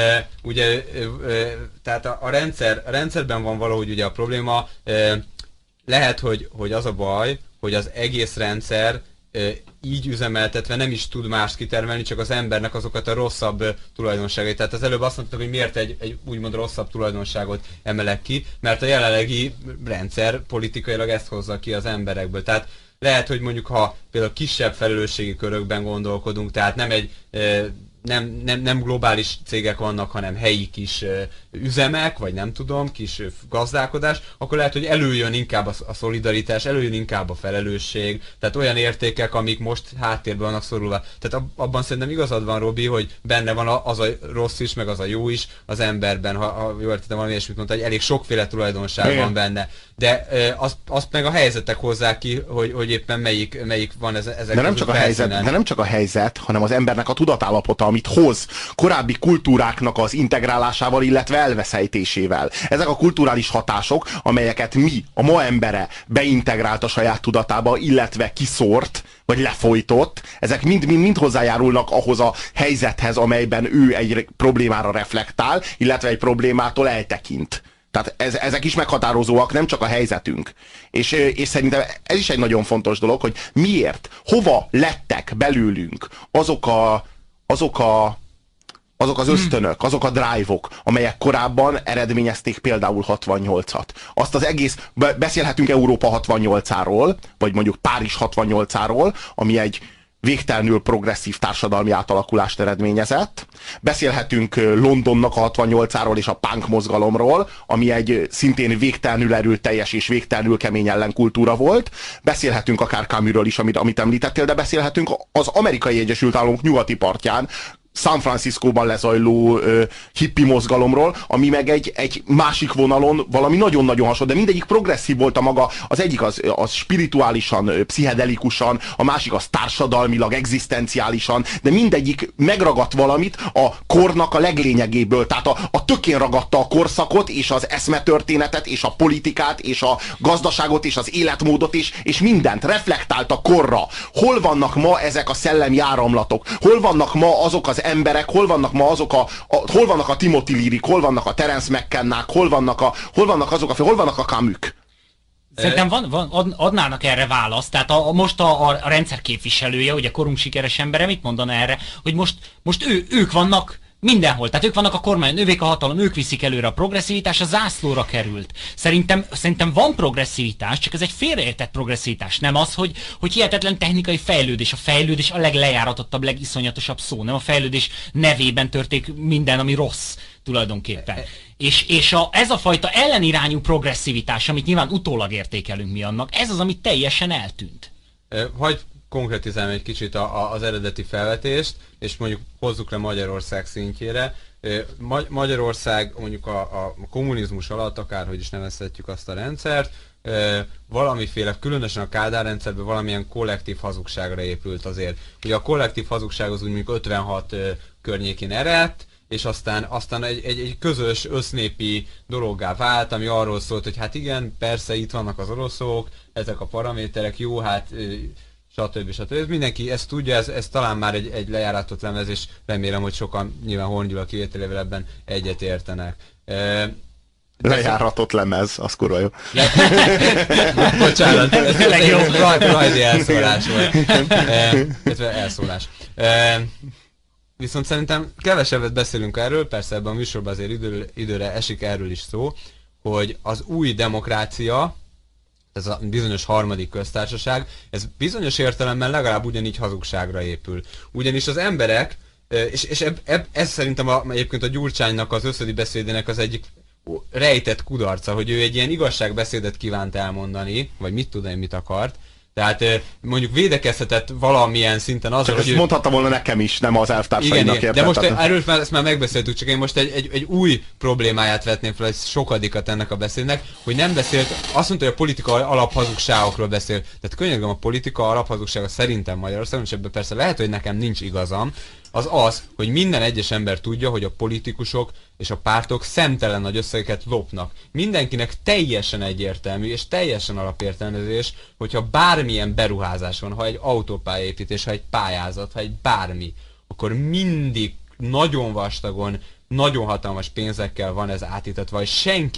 tehát a rendszerben van valahogy ugye a probléma, lehet, hogy az a baj, hogy az egész rendszer így üzemeltetve nem is tud mást kitermelni, csak az embernek azokat a rosszabb tulajdonságait. Tehát az előbb azt mondtuk, hogy miért egy úgymond rosszabb tulajdonságot emelek ki, mert a jelenlegi rendszer politikailag ezt hozza ki az emberekből. Tehát lehet, hogy mondjuk ha például kisebb felelősségi körökben gondolkodunk, tehát nem egy nem globális cégek vannak, hanem helyi kis üzemek, vagy nem tudom, kis gazdálkodás, akkor lehet, hogy előjön inkább a szolidaritás, előjön inkább a felelősség, tehát olyan értékek, amik most háttérben vannak szorulva. Tehát abban szerintem igazad van, Robi, hogy benne van az a rossz is, meg az a jó is az emberben, ha jól értettem valami ilyesmit mondta, hogy elég sokféle tulajdonság van benne. De azt meg a helyzetek hozzák ki, hogy éppen melyik van ezek. De nem csak a helyzet, hanem az embernek a tudatállapota, amit hoz korábbi kultúráknak az integrálásával, illetve elveszejtésével. Ezek a kulturális hatások, amelyeket mi, a ma embere beintegrált a saját tudatába, illetve kiszórt, vagy lefolytott, ezek mind hozzájárulnak ahhoz a helyzethez, amelyben ő egy problémára reflektál, illetve egy problémától eltekint. Tehát ezek is meghatározóak, nem csak a helyzetünk. És szerintem ez is egy nagyon fontos dolog, hogy miért, hova lettek belőlünk azok az ösztönök, azok a drive-ok, amelyek korábban eredményezték például 68-at. Azt az egész, beszélhetünk Európa 68-áról, vagy mondjuk Párizs 68-áról, ami egy végtelenül progresszív társadalmi átalakulást eredményezett. Beszélhetünk Londonnak a 68-áról és a punk mozgalomról, ami egy szintén végtelenül erőteljes és végtelenül kemény ellenkultúra volt. Beszélhetünk akár Camusról is, amit említettél, de beszélhetünk az Amerikai Egyesült Államok nyugati partján, San Franciscóban lezajló hippi mozgalomról, ami meg egy másik vonalon valami nagyon-nagyon hasonló, de mindegyik progresszív volt a maga, az egyik az spirituálisan, pszichedelikusan, a másik az társadalmilag, egzisztenciálisan, de mindegyik megragadt valamit a kornak a leglényegéből, tehát a tökén ragadta a korszakot, és az eszmetörténetet, és a politikát, és a gazdaságot, és az életmódot, és mindent reflektált a korra. Hol vannak ma ezek a szellemi áramlatok? Hol vannak ma azok az emberek, hol vannak ma azok hol vannak a Timothy Learyk, hol vannak a Terence McKennák, hol vannak a Camusok? Szerintem adnának erre választ, tehát most a rendszer képviselője, ugye korunk sikeres embere mit mondana erre, hogy most ők vannak mindenhol, tehát ők vannak a kormány, ővék a hatalom, ők viszik előre a progresszivitás, a zászlóra került. Szerintem van progresszivitás, csak ez egy félreértett progresszivitás, nem az, hogy hihetetlen technikai fejlődés. A fejlődés a legjáratottabb, legiszonyatosabb szó, nem a fejlődés nevében történik minden, ami rossz tulajdonképpen. És ez a fajta ellenirányú progresszivitás, amit nyilván utólag értékelünk mi annak, ez az, ami teljesen eltűnt. Hagy konkretizálni egy kicsit az eredeti felvetést, és mondjuk hozzuk le Magyarország szintjére. Magyarország mondjuk a kommunizmus alatt, akárhogy is nevezhetjük azt a rendszert, valamiféle, különösen a Kádár rendszerben valamilyen kollektív hazugságra épült azért. Ugye a kollektív hazugság az úgy mondjuk 56 környékén eredt, és aztán egy közös össznépi dologgá vált, ami arról szólt, hogy hát igen, persze itt vannak az oroszok, ezek a paraméterek, jó, hát stb. Mindenki ezt tudja, ez talán már egy lejáratott lemez, és remélem, hogy sokan nyilván Horn Gyula kivételével ebben egyet értenek. Lejáratott lemez, az kurva jó. Bocsánat, ez rajdi elszólás volt. Elszólás. Viszont szerintem kevesebbet beszélünk erről, persze ebben a műsorban azért időre esik erről is szó, hogy az új demokrácia, ez a bizonyos harmadik köztársaság, ez bizonyos értelemben legalább ugyanígy hazugságra épül. Ugyanis az emberek, és ez szerintem egyébként a Gyurcsánynak az összödi beszédének az egyik rejtett kudarca, hogy ő egy ilyen igazságbeszédet kívánt elmondani, vagy mit tudom én, mit akart. Tehát mondjuk védekezhetett valamilyen szinten azzal, hogy... mondhatta volna nekem is, nem az elvtársainak értettem. De most erről ezt már megbeszéltük, csak én most egy új problémáját vetném fel, egy sokadikat ennek a beszédnek, hogy nem beszélt, azt mondta, hogy a politika alaphazugságokról beszél. Tehát könyörgöm, a politika alaphazugsága szerintem Magyarországon, és ebben persze lehet, hogy nekem nincs igazam, az, hogy minden egyes ember tudja, hogy a politikusok és a pártok szemtelen nagy összegeket lopnak. Mindenkinek teljesen egyértelmű és teljesen alapértelmezés, hogyha bármilyen beruházás van, ha egy autópályaépítés, ha egy pályázat, ha egy bármi, akkor mindig nagyon vastagon, nagyon hatalmas pénzekkel van ez átítatva, és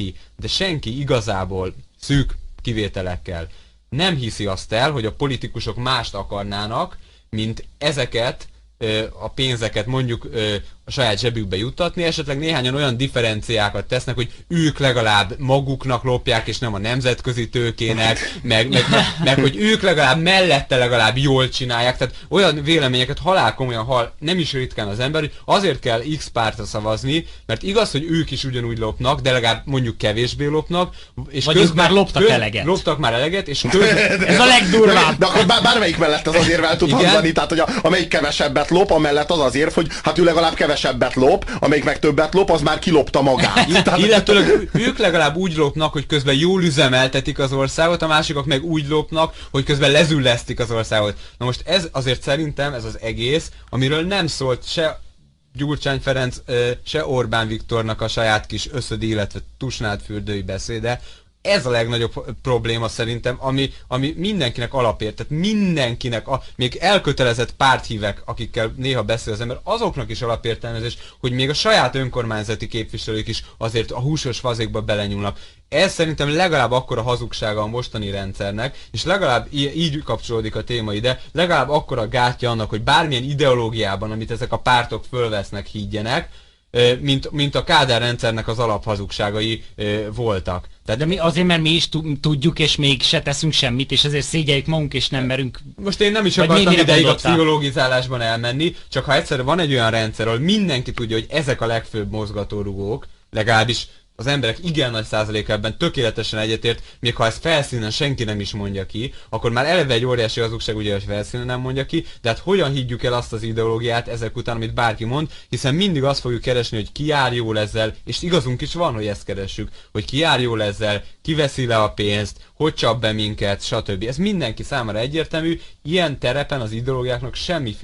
senki igazából szűk kivételekkel nem hiszi azt el, hogy a politikusok mást akarnának, mint ezeket a pénzeket mondjuk a saját zsebükbe juttatni, esetleg néhányan olyan differenciákat tesznek, hogy ők legalább maguknak lopják, és nem a nemzetközi tőkének, meg hogy ők mellette legalább jól csinálják, tehát olyan véleményeket halálkomolyan nem is ritkán az ember, hogy azért kell X pártra szavazni, mert igaz, hogy ők is ugyanúgy lopnak, de legalább mondjuk kevésbé lopnak, és vagy már loptak eleget. Loptak már eleget, és ez a legdurvább. De akkor bármelyik mellett az azért el tud hangzani, tehát hogy amelyik kevesebbet lop, amellett az azért, hogy hát ő legalább kevesebbet lop, amelyik meg többet lop, az már kilopta magát. Illetőleg ők legalább úgy lopnak, hogy közben jól üzemeltetik az országot, a másikak meg úgy lopnak, hogy közben lezüllesztik az országot. Na most ez azért szerintem ez az egész, amiről nem szólt se Gyurcsány Ferenc, se Orbán Viktornak a saját kis összödi, illetve tusnált fürdői beszéde. Ez a legnagyobb probléma szerintem, ami mindenkinek alapért, tehát mindenkinek, még elkötelezett párthívek, akikkel néha beszél az ember, azoknak is alapértelmezés, hogy még a saját önkormányzati képviselők is azért a húsos fazékba belenyúlnak. Ez szerintem legalább akkora hazugsága a mostani rendszernek, és legalább így kapcsolódik a téma ide, legalább akkora gátja annak, hogy bármilyen ideológiában, amit ezek a pártok fölvesznek, higgyenek, mint a Kádár rendszernek az alaphazugságai voltak. De mert mi is tudjuk, és még se teszünk semmit, és ezért szégyeljük magunk, és nem merünk... Most én nem is akartam ideig a pszichológizálásban elmenni, csak ha egyszer van egy olyan rendszer, ahol mindenki tudja, hogy ezek a legfőbb mozgatórugók, legalábbis az emberek igen nagy százaléka ebben tökéletesen egyetért, még ha ezt felszínen senki nem is mondja ki, akkor már eleve egy óriási hazugság, ugye, hogy felszínen nem mondja ki, de hát hogyan higgyük el azt az ideológiát ezek után, amit bárki mond, hiszen mindig azt fogjuk keresni, hogy ki jár jól ezzel, és igazunk is van, hogy ezt keressük, hogy ki jár jól ezzel, ki veszi le a pénzt, hogy csap be minket, stb. Ez mindenki számára egyértelmű, ilyen terepen az ideológiáknak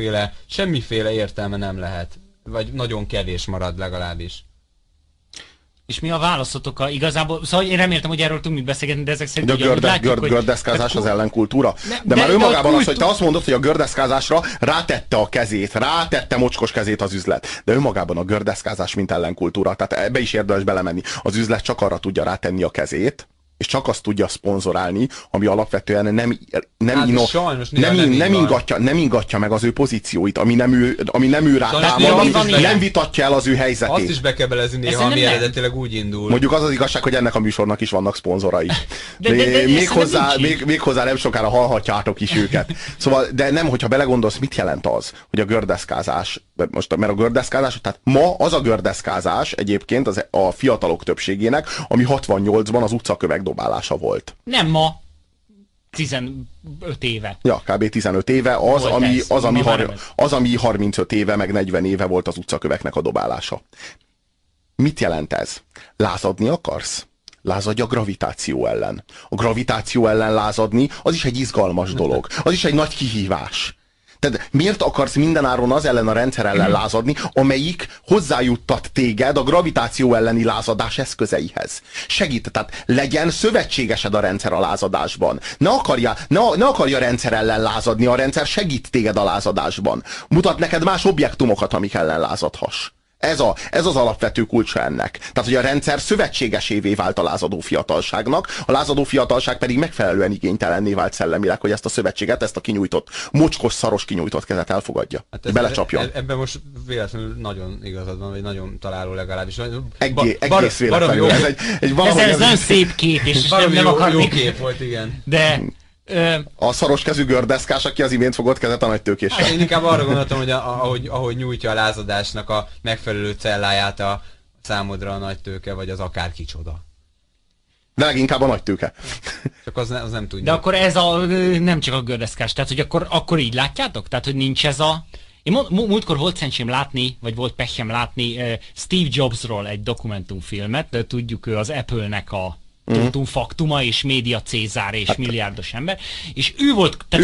semmiféle értelme nem lehet, vagy nagyon kevés marad legalábbis. És mi a válaszotok igazából? Szóval én reméltem, hogy erről tudunk mit beszélgetni, de ezek szerint gördeszkázás az ellenkultúra. De már önmagában az, hogy te azt mondod, hogy a gördeszkázásra rátette a kezét, rátette mocskos kezét az üzlet. De önmagában a gördeszkázás mint ellenkultúra. Tehát ebbe is érdemes belemenni. Az üzlet csak arra tudja rátenni a kezét, és csak azt tudja szponzorálni, ami alapvetően nem ingatja meg az ő pozícióit, ami nem ő rá támad, nem vitatja el az ő helyzetét. Azt is be kell belezni néha, ami eredetileg úgy indul. Mondjuk az igazság, hogy ennek a műsornak is vannak szponzorai. Méghozzá nem sokára hallhatjátok is őket. Szóval, de nem, hogyha belegondolsz, mit jelent az, hogy a gördeszkázás, mert a gördeszkázás, tehát ma az a gördeszkázás egyébként a fiatalok többségének, ami 68-ban az utcakövek dobálása volt. Nem ma, 15 éve. Ja, kb. 15 éve az, ami 35 éve, meg 40 éve volt az utcaköveknek a dobálása. Mit jelent ez? Lázadni akarsz? Lázadj a gravitáció ellen. A gravitáció ellen lázadni, az is egy izgalmas dolog. Az is egy nagy kihívás. Tehát miért akarsz mindenáron az ellen a rendszer ellen lázadni, amelyik hozzájuttat téged a gravitáció elleni lázadás eszközeihez? Segít, tehát legyen szövetségesed a rendszer a lázadásban. Ne akarja rendszer ellen lázadni, a rendszer segít téged a lázadásban. Mutat neked más objektumokat, amik ellen lázadhass. Ez az alapvető kulcsa ennek. Tehát, hogy a rendszer szövetségesévé vált a lázadó fiatalságnak, a lázadó fiatalság pedig megfelelően igénytelenné vált szellemileg, hogy ezt a szövetséget, ezt a kinyújtott, mocskos, szaros kinyújtott kezet elfogadja. Hát belecsapjon. Ebben most véletlenül nagyon igazad van, vagy nagyon találó legalábbis. Egész véletlenül. Ez nagyon szép kép, és nem jó kép volt, igen. De... A szaros kezű gördeszkás, aki az imént fogott kezet a nagy tőkéssel. Hát én inkább arra gondoltam, hogy ahogy nyújtja a lázadásnak a megfelelő celláját a számodra a nagy tőke, vagy az akár kicsoda. De leginkább a nagy tőke. Csak az nem tudja. De akkor ez nem csak a gördeszkás, tehát hogy akkor így látjátok? Tehát, hogy nincs ez a... Én múltkor volt szerencsém látni, vagy volt pehjem látni Steve Jobsról egy dokumentumfilmet, de tudjuk, ő az Apple-nek a faktuma és média cézár és milliárdos ember, és ő volt, tehát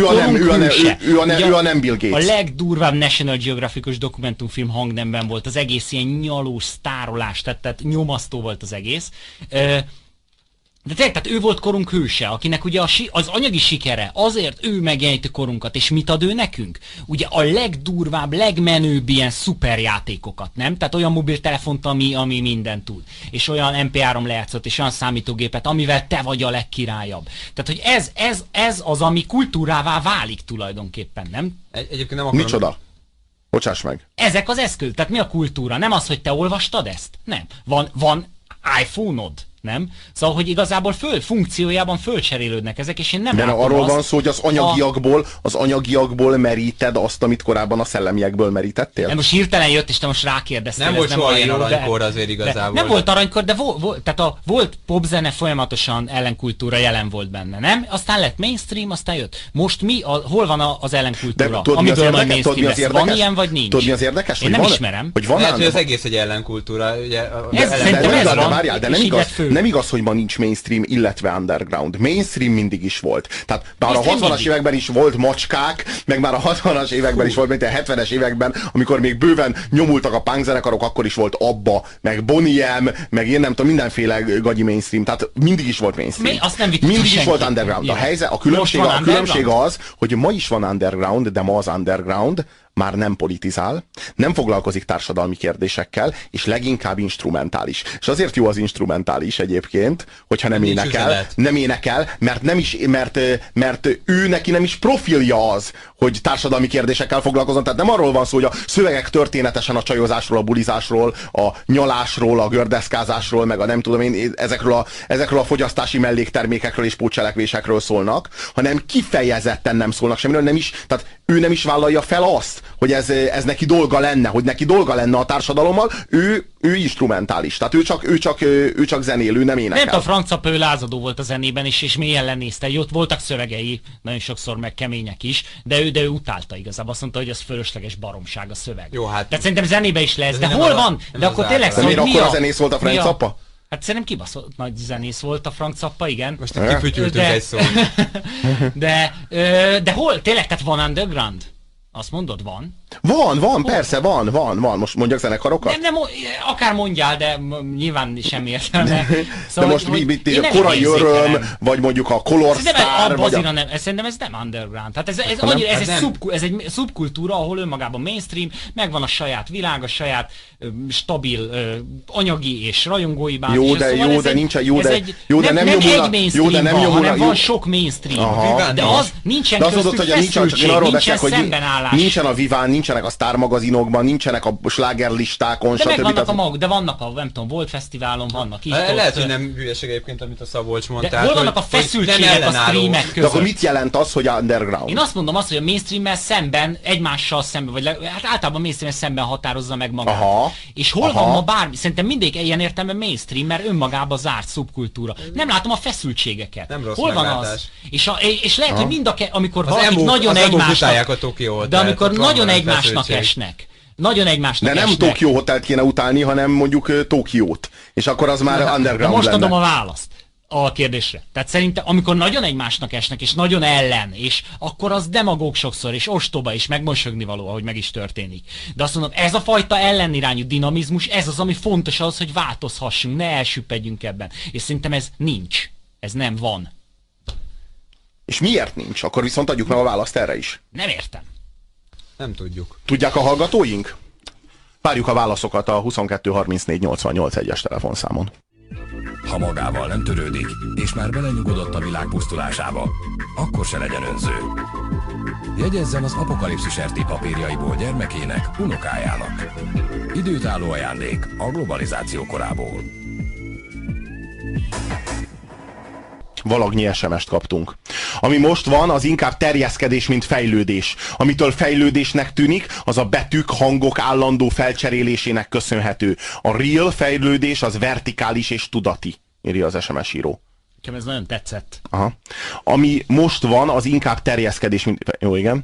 ő a nem Bill Gates. A legdurvább National Geographic-os dokumentumfilm hangnemben volt, az egész ilyen nyalós sztárolás, tehát nyomasztó volt az egész. De tényleg, tehát ő volt korunk hőse, akinek ugye az anyagi sikere, azért ő megjelenítő korunkat, és mit ad ő nekünk? Ugye a legdurvább, legmenőbb ilyen szuperjátékokat, nem? Tehát olyan mobiltelefont, ami mindent tud. És olyan MP3 lejátszott, és olyan számítógépet, amivel te vagy a legkirályabb. Tehát, hogy ez az, ami kultúrává válik tulajdonképpen, nem? Egyébként nem akarom... Micsoda? Bocsáss meg. Ezek az eszköz. Tehát mi a kultúra? Nem az, hogy te olvastad ezt? Nem. Van iPhone-od. Nem? Szóval, hogy igazából funkciójában fölcserélődnek ezek, és én nem látom arról van szó, hogy az anyagiakból meríted azt, amit korábban a szellemiekből merítettél? Nem, most hirtelen jött, és te most rákérdeztél. Nem volt soha ilyen aranykor azért igazából. Nem volt aranykor, de tehát volt popzene, folyamatosan ellenkultúra jelen volt benne, nem? Aztán lett mainstream, aztán jött. Most hol van az ellenkultúra? Amiből majd mainstream lesz. Van ilyen, vagy nincs? Tudod, mi az érdekes? Én nem ismerem. Lehet, hogy az egész egy ellenkultúra. Nem igaz, hogy ma nincs mainstream, illetve underground. Mainstream mindig is volt. Tehát már a 60-as években is volt macskák, meg már a 60-as években is volt, mint a 70-es években, amikor még bőven nyomultak a punk zenekarok, akkor is volt Abba, meg Boney M, meg én nem tudom, mindenféle gagyi mainstream. Tehát mindig is volt mainstream. Mindig is volt underground. A különbség az, hogy ma is van underground, de ma az underground már nem politizál, nem foglalkozik társadalmi kérdésekkel, és leginkább instrumentális. És azért jó az instrumentális egyébként, hogyha nem énekel, mert ő neki nem is profilja az, hogy társadalmi kérdésekkel foglalkozzon. Tehát nem arról van szó, hogy a szövegek történetesen a csajozásról, a bulizásról, a nyalásról, a gördeszkázásról, meg a nem tudom én, ezekről a fogyasztási melléktermékekről és pótcselekvésekről szólnak, hanem kifejezetten nem szólnak semmiről, tehát ő nem is vállalja fel azt, hogy ez neki dolga lenne, hogy neki dolga lenne a társadalommal, ő instrumentális, tehát ő csak zenél, ő nem énekel. Nem a Frank Zappa, ő lázadó volt a zenében is, és mélyen lenézte, ott voltak szövegei, nagyon sokszor meg kemények is, de ő utálta igazából, azt mondta, hogy ez fölösleges baromság a szöveg. Jó, hát... Tehát szerintem zenébe is lesz, de hol van? De akkor tényleg szóval, miért akkor a zenész volt a Frank Zappa? Hát szerintem kibaszott nagy zenész volt a Frank Zappa, igen. Most kifütyültünk egy szót. De hol? Tényleg, tehát van underground? Azt mondod, van? Van, persze, van. Most mondjak zenekarokat? Nem, akár mondjál, de nyilván semmi értelme. Szóval, de most a Korai Öröm, vagy mondjuk a Color Star, szerintem ez nem underground. Tehát ez egy szubkultúra, ahol önmagában mainstream, megvan a saját világ, a saját stabil anyagi és rajongói bázis. Jó, de nincs nem egy mainstream van, hanem van sok mainstream. De az nincsen köztük feszültség, nincsen szembenállás. Nincsen a Viván, nincsenek a Star magazinokban, nincsenek a slágerlistákon, de vannak a, nem tudom, Volt Fesztiválon, vannak itt. Lehet, hogy nem hülyeség egyébként, amit a Szabolcs mondta. De hol vannak a feszültségek a streamek között? De akkor mit jelent az, hogy underground? Én azt mondom azt, hogy a mainstream-mel szemben, egymással szemben, vagy hát általában mainstream-mel szemben határozza meg magát. És hol van ma bármi? Szerintem mindig ilyen értelemben mainstream, mert önmagában zárt szubkultúra. Nem látom a feszültségeket. Nem rossz hol van meglátás. Az? És lehet, hogy amikor valakik nagyon egymásnak... De amikor nagyon egymásnak esnek. Nagyon egymásnak esnek. De nem Tokyo Hotelt kéne utálni, hanem mondjuk Tokiót. És akkor az már underground lenne. Most adom a választ a kérdésre. Tehát szerintem, amikor nagyon egymásnak esnek, és nagyon ellen, és akkor az demagóg sokszor, és ostoba, és megmosolyogni való, ahogy meg is történik. De azt mondom, ez a fajta ellenirányú dinamizmus, ez az, ami fontos ahhoz, hogy változhassunk, ne elsüppedjünk ebben. És szerintem ez nincs. Ez nem van. És miért nincs? Akkor viszont adjuk meg a választ erre is. Nem értem. Nem tudjuk. Tudják a hallgatóink? Várjuk a válaszokat a 22 34 88 1-es telefonszámon. Ha magával nem törődik, és már belenyugodott a világ pusztulásába, akkor se legyen önző. Jegyezzen az Apokalipszis RT papírjaiból gyermekének, unokájának. Időtálló ajándék a globalizáció korából. Valagnyi SMS-t kaptunk. Ami most van, az inkább terjeszkedés, mint fejlődés. Amitől fejlődésnek tűnik, az a betűk, hangok állandó felcserélésének köszönhető. A real fejlődés az vertikális és tudati, írja az SMS író. Nekem ez nagyon tetszett. Aha. Ami most van, az inkább terjeszkedés, mint... Jó, igen.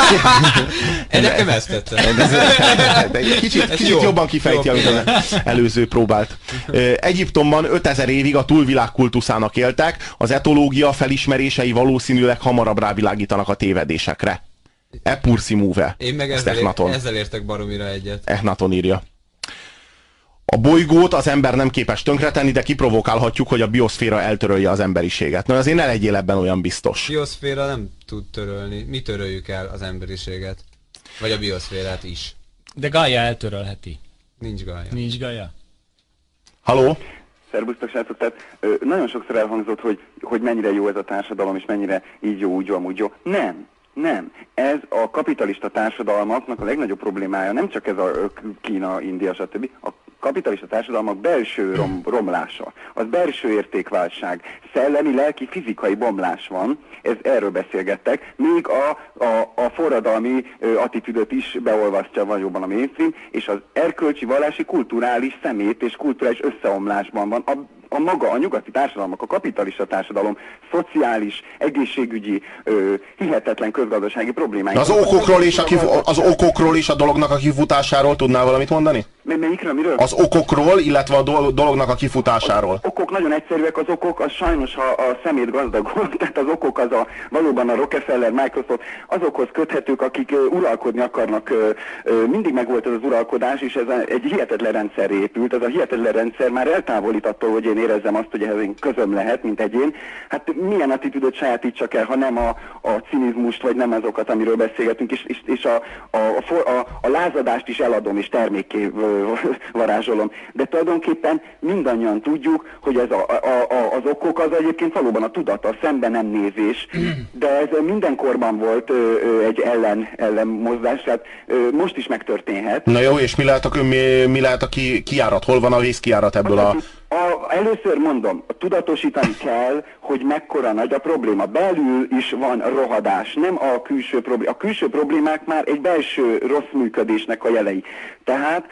Nekem ezt tetszett. Kicsit jobban kifejti, amit az előző próbált. Egyiptomban 5000 évig a túlvilág kultuszának éltek, az etológia felismerései valószínűleg hamarabb rávilágítanak a tévedésekre. Pursi move. Én meg ezzel értek baromira egyet. Echnaton írja. A bolygót az ember nem képes tönkretenni, de kiprovokálhatjuk, hogy a bioszféra eltörölje az emberiséget. Na azért ne legyél ebben olyan biztos. A bioszféra nem tud törölni. Mi töröljük el az emberiséget? Vagy a bioszférát is. De Gaia eltörölheti. Nincs Gaia. Nincs Gaia. Halló? Szerbusztok, srácok, tehát nagyon sokszor elhangzott, hogy mennyire jó ez a társadalom, és mennyire így jó, úgy jó, amúgy jó. Nem. Ez a kapitalista társadalmaknak a legnagyobb problémája, nem csak ez a Kína, India, stb. A kapitalista társadalmak belső romlása, az belső értékválság, szellemi, lelki, fizikai bomlás van, erről beszélgettek, még a forradalmi attitűdöt is beolvasztja valóban a mainstream, és az erkölcsi, vallási, kulturális szemét és kulturális összeomlásban van. A nyugati társadalmak, a kapitalista társadalom szociális, egészségügyi, hihetetlen közgazdasági problémái. Az okokról és a dolognak a kifutásáról tudnál valamit mondani? Melyikről, miről? Az okokról, illetve a dolognak a kifutásáról. Az okok nagyon egyszerűek, az okok, az sajnos a szemét gazdagol, tehát az okok az valóban a Rockefeller, Microsoft, azokhoz köthetők, akik uralkodni akarnak. Mindig megvolt ez az uralkodás, és ez egy hihetetlen rendszerre épült. Ez a hihetetlen rendszer már eltávolít attól, hogy én érezzem azt, hogy ehhez én közöm lehet, mint egyén. Hát milyen attitűdöt sajátítsak el, ha nem a cinizmust, vagy nem azokat, amiről beszélgetünk, és a lázadást is eladom, és termékké varázsolom. De tulajdonképpen mindannyian tudjuk, hogy ez az okok az egyébként valóban a tudat, a szembe nem nézés, de ez minden korban volt egy ellenmozdás, tehát most is megtörténhet. Na jó, és mi lehet a kijárat? Hol van a vészkijárat ebből a... Először mondom, tudatosítani kell, hogy mekkora nagy a probléma. Belül is van rohadás, nem a külső probléma. A külső problémák már egy belső rossz működésnek a jelei. Tehát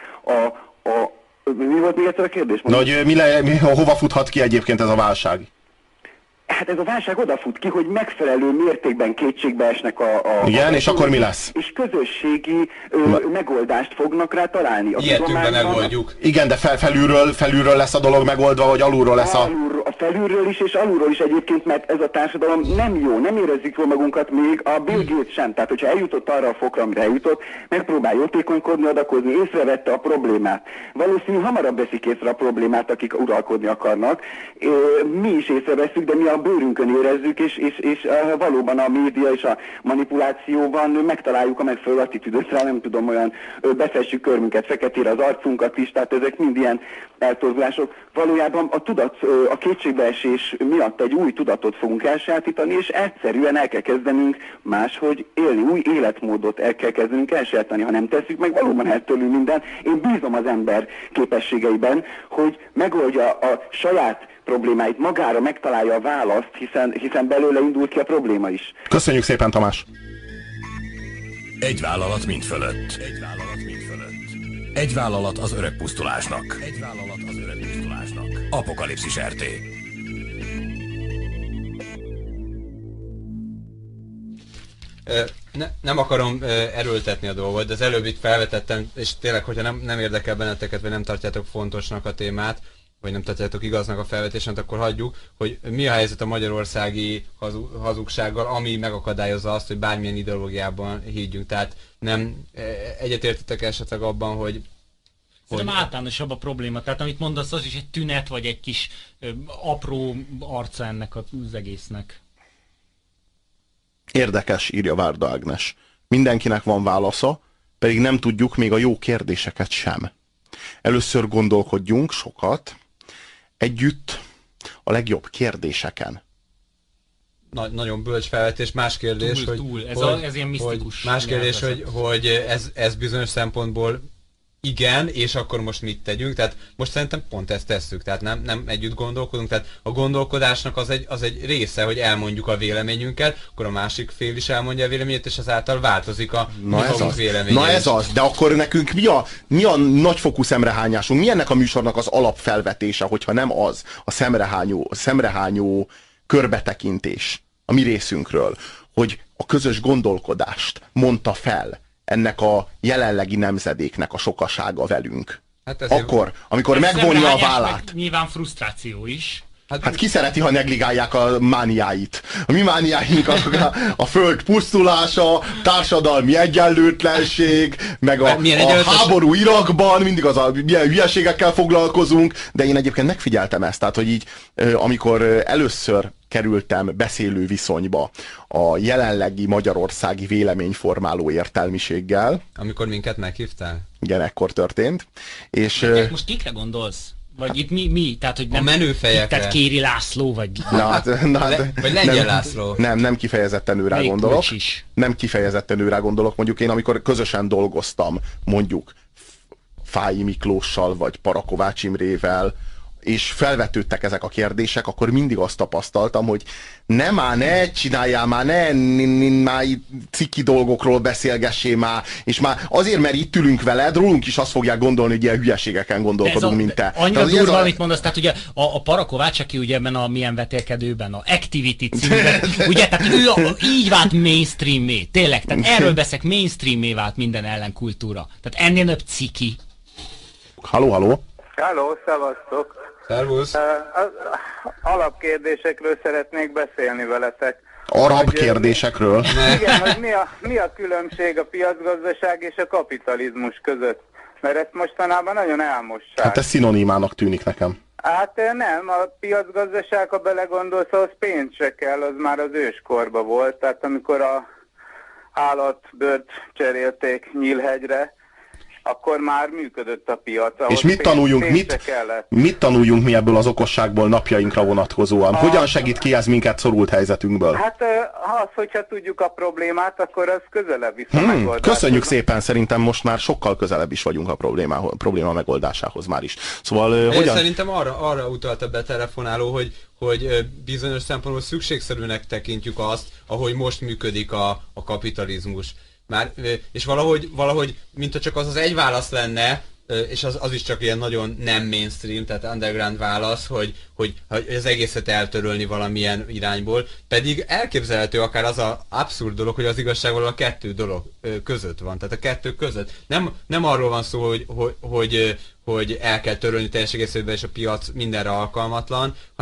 mi volt még egyszer a kérdés? Hova futhat ki egyébként ez a válság? Hát ez a válság odafut ki, hogy megfelelő mértékben kétségbe esnek Igen, és akkor mi lesz? És közösségi megoldást fognak rá találni. Ilyetünkben megoldjuk. Igen, de felülről lesz a dolog megoldva, vagy alulról lesz a... felülről is és alulról is egyébként, mert ez a társadalom nem jó, nem érezzük jól magunkat, még a Bill Gates sem. Tehát, hogyha eljutott arra a fokra, amire eljutott, megpróbál jótékonykodni, adakozni, észrevette a problémát. Valószínű hamarabb veszik észre a problémát, akik uralkodni akarnak. Mi is észreveszünk, de mi a bőrünkön érezzük, és valóban a média és a manipulációban megtaláljuk a megfelelő attitűdöt rá, nem tudom, olyan befessük körmünket feketére, az arcunkat is, tehát ezek mind ilyen eltorzulások. Valójában a kétségbeesés miatt egy új tudatot fogunk elsajátítani, és egyszerűen el kell kezdenünk máshogy élni, új életmódot el kell kezdenünk elsajátítani. Ha nem tesszük meg, valóban eltörlünk minden. Én bízom az ember képességeiben, hogy megoldja a saját problémáit, magára megtalálja a választ, hiszen belőle indul ki a probléma is. Köszönjük szépen, Tamás! Egy vállalat mind fölött. Egy vállalat az öreg pusztulásnak. Apokalipszis RT. Nem akarom erőltetni a dolgot, de az előbb itt felvetettem, és tényleg, hogyha nem érdekel benneteket, vagy nem tartjátok fontosnak a témát, vagy nem tartjátok igaznak a felvetését, akkor hagyjuk, hogy mi a helyzet a magyarországi hazugsággal, ami megakadályozza azt, hogy bármilyen ideológiában higgyünk. Tehát nem egyetértetek esetleg abban, hogy szerintem általánosabb a probléma. Tehát amit mondasz, az is egy tünet, vagy egy kis apró arca ennek az egésznek. Érdekes, írja Várda Ágnes. Mindenkinek van válasza, pedig nem tudjuk még a jó kérdéseket sem. Először gondolkodjunk sokat, együtt a legjobb kérdéseken. Nagyon bölcs felvetés. Más kérdés, ez ilyen misztikus. Más kérdés, hogy ez bizonyos szempontból igen, és akkor most mit tegyünk? Tehát most szerintem pont ezt tesszük, tehát nem együtt gondolkodunk, tehát a gondolkodásnak az egy része, hogy elmondjuk a véleményünket, akkor a másik fél is elmondja a véleményét, és ezáltal változik a véleménye. Na ez az, de akkor nekünk mi a nagyfokú szemrehányásunk? Mi ennek a műsornak az alapfelvetése, hogyha nem az a szemrehányó körbetekintés a mi részünkről, hogy a közös gondolkodást mondta fel ennek a jelenlegi nemzedéknek a sokasága velünk. Hát akkor, amikor megvonja a vállát. Nyilván frusztráció is. Hát ki szereti, ha negligálják a mániáit? A mi mániáink a föld pusztulása, társadalmi egyenlőtlenség, meg a háború Irakban, mindig milyen hülyeségekkel foglalkozunk, de én egyébként megfigyeltem ezt, tehát hogy így, amikor először kerültem beszélő viszonyba a jelenlegi magyarországi véleményformáló értelmiséggel. Amikor minket meghívtál? Igen, ekkor történt. És most kikre gondolsz? Vagy itt mi? Tehát, hogy nem a menőfejekre. Tehát Kéri László, vagy... vagy Lengyel László. Nem kifejezetten őrá gondolok. Nem kifejezetten őrá gondolok. Mondjuk én, amikor közösen dolgoztam, mondjuk Fáy Miklóssal, vagy Parakovács Imrével, és felvetődtek ezek a kérdések, akkor mindig azt tapasztaltam, hogy ne csináljál már, már ciki dolgokról beszélgessél már, és már azért, mert itt ülünk veled, rólunk is azt fogják gondolni, hogy ilyen hülyeségeken gondolkodunk, mint te. Annyira durva, amit mondasz, tehát ugye a Parakovács, aki ugye ebben a Milyen vetélkedőben, a Activity címben, ugye, tehát ő így vált mainstream-mé, tényleg, tehát erről beszélek, mainstream-mé vált minden ellenkultúra. Tehát ennél több ciki. Halló, szevasztok! Szervusz! Alapkérdésekről szeretnék beszélni veletek. Arab kérdésekről? Igen, hogy mi a különbség a piacgazdaság és a kapitalizmus között? Mert ezt mostanában nagyon elmossák. Hát ez szinonimának tűnik nekem. Hát nem, a piacgazdaság, ha belegondolsz, az pénz se kell, az már az őskorban volt. Tehát amikor a állatbőrt cserélték Nyílhegyre, akkor már működött a piac. És mit tanuljunk mi ebből az okosságból napjainkra vonatkozóan? Hogyan segít ki ez minket szorult helyzetünkből? Hát hogyha tudjuk a problémát, akkor az közelebb visz a megoldáshoz. Köszönjük szépen, szerintem most már sokkal közelebb is vagyunk a probléma megoldásához már is. Szóval hogyan... Szerintem arra utalta be telefonáló, hogy bizonyos szempontból szükségszerűnek tekintjük azt, ahogy most működik a kapitalizmus. És valahogy mintha csak az egy válasz lenne, és az is csak ilyen nagyon nem mainstream, tehát underground válasz, hogy az egészet eltörölni valamilyen irányból, pedig elképzelhető akár az az abszurd dolog, hogy az igazság valahol a kettő dolog között van, tehát a kettő között. Nem arról van szó, hogy el kell törölni teljes egészében, és a piac mindenre alkalmatlan, hanem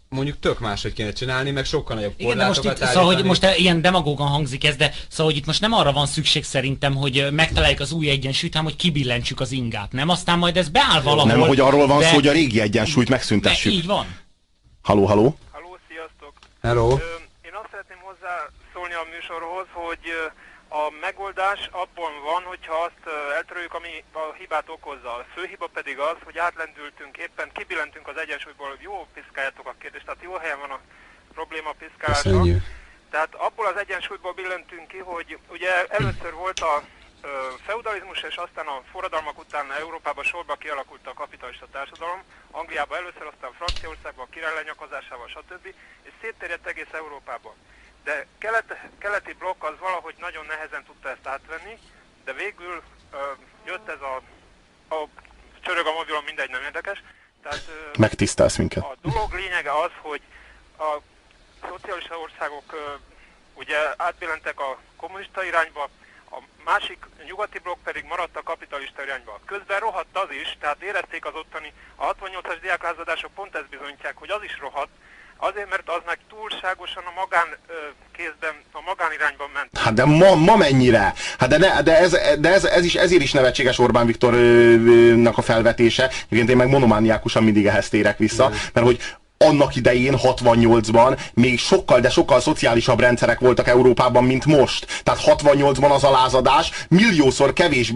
mondjuk tök máshogy kéne csinálni, meg sokkal nagyobb korlátokat állítani. Szóval, hogy most ilyen demagógan hangzik ez, de szóval, hogy itt most nem arra van szükség szerintem, hogy megtaláljuk az új egyensúlyt, hanem hogy kibillentsük az ingát, nem? Aztán majd ez beáll valahol. Nem, hogy arról van szó, hogy a régi egyensúlyt megszüntessük. Így van. Halló, halló? Halló, sziasztok! Hello! Én azt szeretném hozzászólni a műsorhoz, hogy a megoldás abban van, hogyha azt eltöröljük, ami a hibát okozza. A fő hiba pedig az, hogy átlendültünk, éppen kibillentünk az egyensúlyból, jó piszkáljátok a kérdést, tehát jó helyen van a probléma a piszkálása. Tehát abból az egyensúlyból billentünk ki, hogy ugye először volt a feudalizmus, és aztán a forradalmak után Európában sorba kialakult a kapitalista társadalom, Angliában először, aztán Franciaországban a király lenyakazásával, stb. És szétterjedt egész Európában. De keleti blokk az valahogy nagyon nehezen tudta ezt átvenni, de végül jött ez a csörög a mobilon, mindegy, nem érdekes. Tehát, megtisztelsz minket. A dolog lényege az, hogy a szocialista országok ugye átbillentek a kommunista irányba, a másik nyugati blokk pedig maradt a kapitalista irányba. Közben rohadt az is, tehát érezték az ottani, a 68-as diáklázadások pont ezt bizonyítják, hogy az is rohadt, azért, mert az meg túlságosan a magánkézben, a magánirányban ment. Hát de ma mennyire? Hát de ez is, ezért is nevetséges Orbán Viktornak a felvetése. Egyébként én meg monomániákusan mindig ehhez térek vissza, mert hogy annak idején, 68-ban még sokkal, de sokkal szociálisabb rendszerek voltak Európában, mint most. Tehát 68-ban az a lázadás milliószor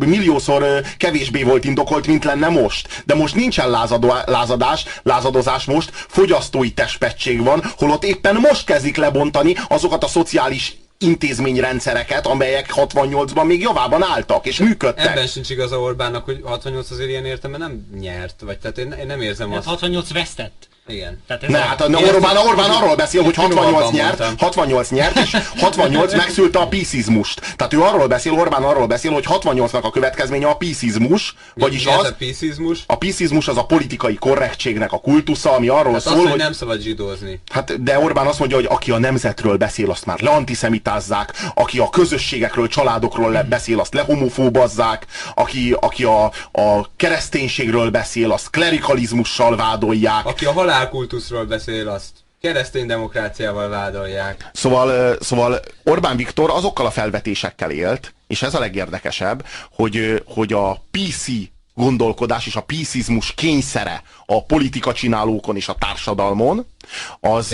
kevésbé volt indokolt, mint lenne most. De most nincsen lázadozás most, fogyasztói testpettség van, holott éppen most kezdik lebontani azokat a szociális intézményrendszereket, amelyek 68-ban még javában álltak, és működtek. Ebben sincs igaza Orbánnak, hogy 68 azért ilyen értelemben nem nyert, vagy tehát én nem érzem azt. 68 vesztett. Igen. Hát Orbán arról beszél, hogy 68 nyert, és 68 megszülte a piszizmust. Tehát Orbán arról beszél, hogy 68-nak a következménye a piszizmus, vagyis az... A piszizmus az a politikai korrektségnek a kultusza, ami arról szól, hogy nem szabad zsidózni. Hát, de Orbán azt mondja, hogy aki a nemzetről beszél, azt már leantiszemitázzák, aki a közösségekről, családokról beszél, azt lehomofóbazzák, aki a kereszténységről beszél, azt klerikalizmussal vádolják. Aki a halálkultuszról beszél, azt keresztény demokráciával vádolják. Szóval Orbán Viktor azokkal a felvetésekkel élt, és ez a legérdekesebb, hogy a PC gondolkodás és a piszizmus kényszere a politika csinálókon és a társadalmon, az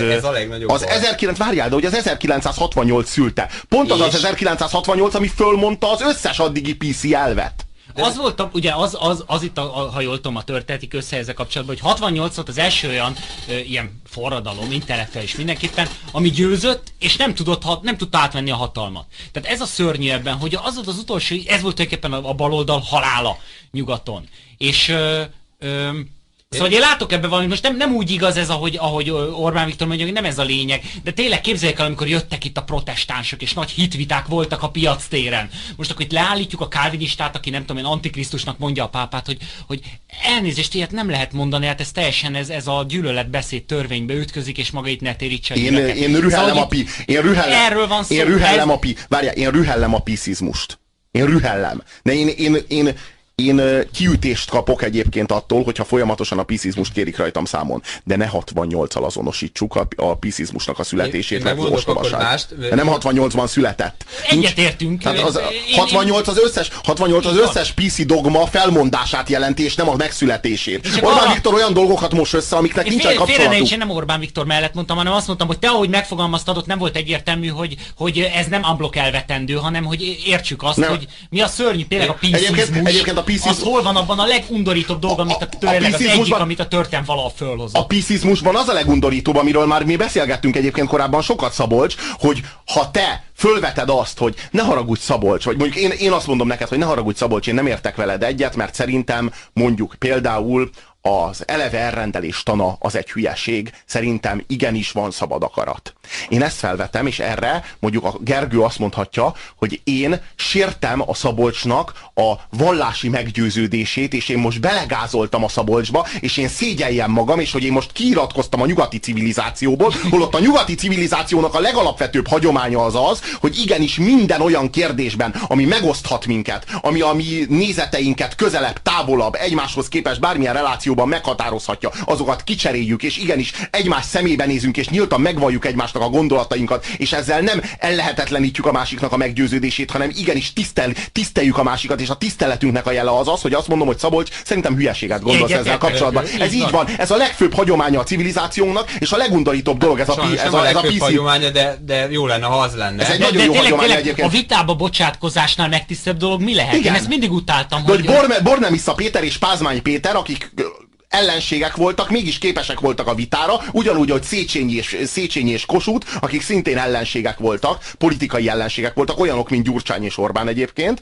1968 szülte. Pont az 1968, ami fölmondta az összes addigi PC elvet. Az volt, ugye az itt, ha jól tudom, a történetik össze ezzel kapcsolatban, hogy 68 volt az első olyan ilyen forradalom, intellektuális mindenképpen, ami győzött, és nem tudta átvenni a hatalmat. Tehát ez a szörnyű ebben, hogy az volt az utolsó, ez volt tulajdonképpen a baloldal halála nyugaton. És szóval én látok ebben valamit, most nem úgy igaz ez, ahogy Orbán Viktor mondja, hogy nem ez a lényeg, de tényleg képzeljék el, amikor jöttek itt a protestánsok, és nagy hitviták voltak a piactéren. Most akkor itt leállítjuk a kálvinistát, aki nem tudom én, antikrisztusnak mondja a pápát, hogy elnézést, ilyet nem lehet mondani, hát ez teljesen ez a gyűlöletbeszéd törvénybe ütközik, és maga itt ne térítse. Én rühellem a piszizmust. Én rühellem. De én kiütést kapok egyébként attól, hogyha folyamatosan a piszizmust kérik rajtam számon. De ne 68-al azonosítsuk a piszizmusnak a születését, mert ostobaság. Nem 68-ban született. Egyetértünk. 68 az összes PC dogma felmondását jelenti, és nem a megszületését. Orbán Viktor olyan dolgokat most össze, amiknek nincsen kapcsolatuk. Én nem Orbán Viktor mellett mondtam, hanem azt mondtam, hogy te, ahogy megfogalmaztad, ott nem volt egyértelmű, hogy ez nem unblock elvetendő, hanem hogy értsük azt, hogy mi a szörnyű, tényleg a piszizmus. Az hol van abban a legundorítóbb dolog, amit a történelem valaha fölhozott. A piszizmusban az a legundorítóbb, amiről már mi beszélgettünk egyébként korábban sokat, Szabolcs, hogy ha te fölveted azt, hogy ne haragudj, Szabolcs, vagy mondjuk én azt mondom neked, hogy ne haragudj, Szabolcs, én nem értek veled egyet, mert szerintem mondjuk például az eleve elrendelés tana az egy hülyeség, szerintem igenis van szabad akarat. Én ezt felvetem, és erre mondjuk a Gergő azt mondhatja, hogy én sértem a Szabolcsnak a vallási meggyőződését, és én most belegázoltam a Szabolcsba, és én szégyeljem magam, és hogy én most kiiratkoztam a nyugati civilizációból, holott a nyugati civilizációnak a legalapvetőbb hagyománya az, hogy igenis minden olyan kérdésben, ami megoszthat minket, ami nézeteinket közelebb, távolabb, egymáshoz képest bármilyen reláció civilizációban meghatározhatja, azokat kicseréljük, és igenis egymás szemébe nézünk, és nyíltan megvalljuk egymásnak a gondolatainkat, és ezzel nem ellehetetlenítjük a másiknak a meggyőződését, hanem igenis tiszteljük a másikat, és a tiszteletünknek a jele az, hogy azt mondom, hogy Szabolcs, szerintem hülyeséget gondolsz ezzel kapcsolatban. Ez így van, ez a legfőbb hagyománya a civilizációnknak, és a legundorítóbb dolog ez a legfőbb hagyománya, de jó lenne, ha az lenne. Ez egy nagyon jó hagyomány egyébként. A vitába bocsátkozásnál megtisztebb dolog mi lehet? Igen. Én ezt mindig utáltam. De hogy Bornemisza Péter és Pázmány Péter, akik ellenségek voltak, mégis képesek voltak a vitára, ugyanúgy, hogy Széchenyi és Kossuth, akik szintén ellenségek voltak, politikai ellenségek voltak, olyanok, mint Gyurcsány és Orbán egyébként.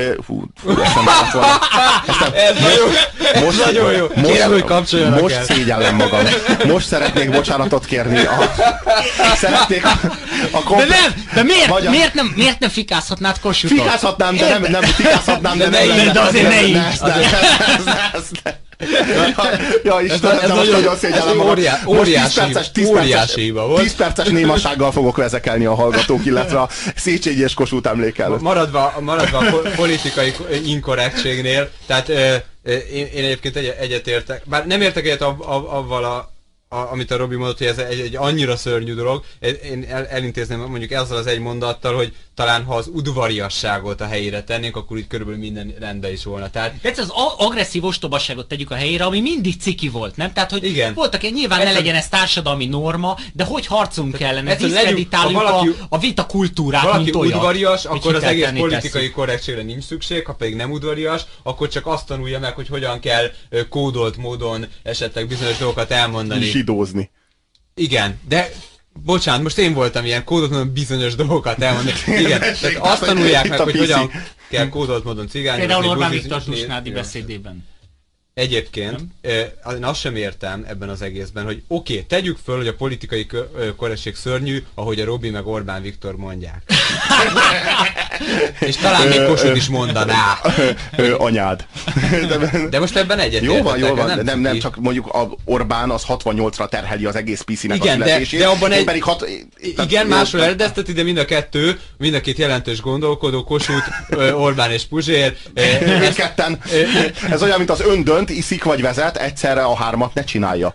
Ez nagyon jó. Kérem, hogy kapcsoljanak most szégyellem magam. Most szeretnék bocsánatot kérni. Szeretnék de miért nem fikázhatnád Kossuthot? Fikázhatnám, de nem fikázhatnám, de azért ne így. Ja, Istenem, ez nagyon szégyellem magam. Óriási hiba volt. 10 perces némasággal fogok vezekelni a hallgatók, illetve a Széchenyi és Kossuth emlék előtt. Maradva a politikai inkorrektségnél, tehát én egyébként egyetértek, bár nem értek egyet avval amit a Robi mondott, hogy ez egy annyira szörnyű dolog, én elintézném mondjuk ezzel az egy mondattal, hogy talán ha az udvariasságot a helyére tennénk, akkor így körülbelül minden rendben is volna. Tehát az agresszív ostobaságot tegyük a helyére, ami mindig ciki volt, nem? Tehát, hogy igen. Voltak, nyilván ne legyen ez társadalmi norma, de hogy harcolunk kellene, diszkreditáljuk a vita kultúrát, valaki mint olyan. Udvarias, akkor az egész politikai korrektségre nincs szükség, ha pedig nem udvarias, akkor csak azt tanulja meg, hogy hogyan kell kódolt módon esetleg bizonyos dolgokat elmondani. Zsidózni. Igen, de bocsánat, most én voltam ilyen kódolt módon bizonyos dolgokat elmondani. Igen, tehát azt tanulják meg, hogy hogyan kell kódolt módon cigányozni. Például Orbán Viktor Tusnádi beszédében. Egyébként én azt sem értem ebben az egészben, hogy oké, tegyük föl, hogy a politikai korrektség szörnyű, ahogy a Robi meg Orbán Viktor mondják. És talán még Kossuth is mondaná. Anyád. De most ebben egyetértetek. Jó van, de nem csak mondjuk a Orbán az 68-ra terheli az egész PC-nek a születését. De abban igen, másról eredezteti, de mind a két jelentős gondolkodó, Kossuth, Orbán és Puzsér. Mindketten. Ez olyan, mint az öndönt, iszik vagy vezet, egyszerre a hármat ne csinálja.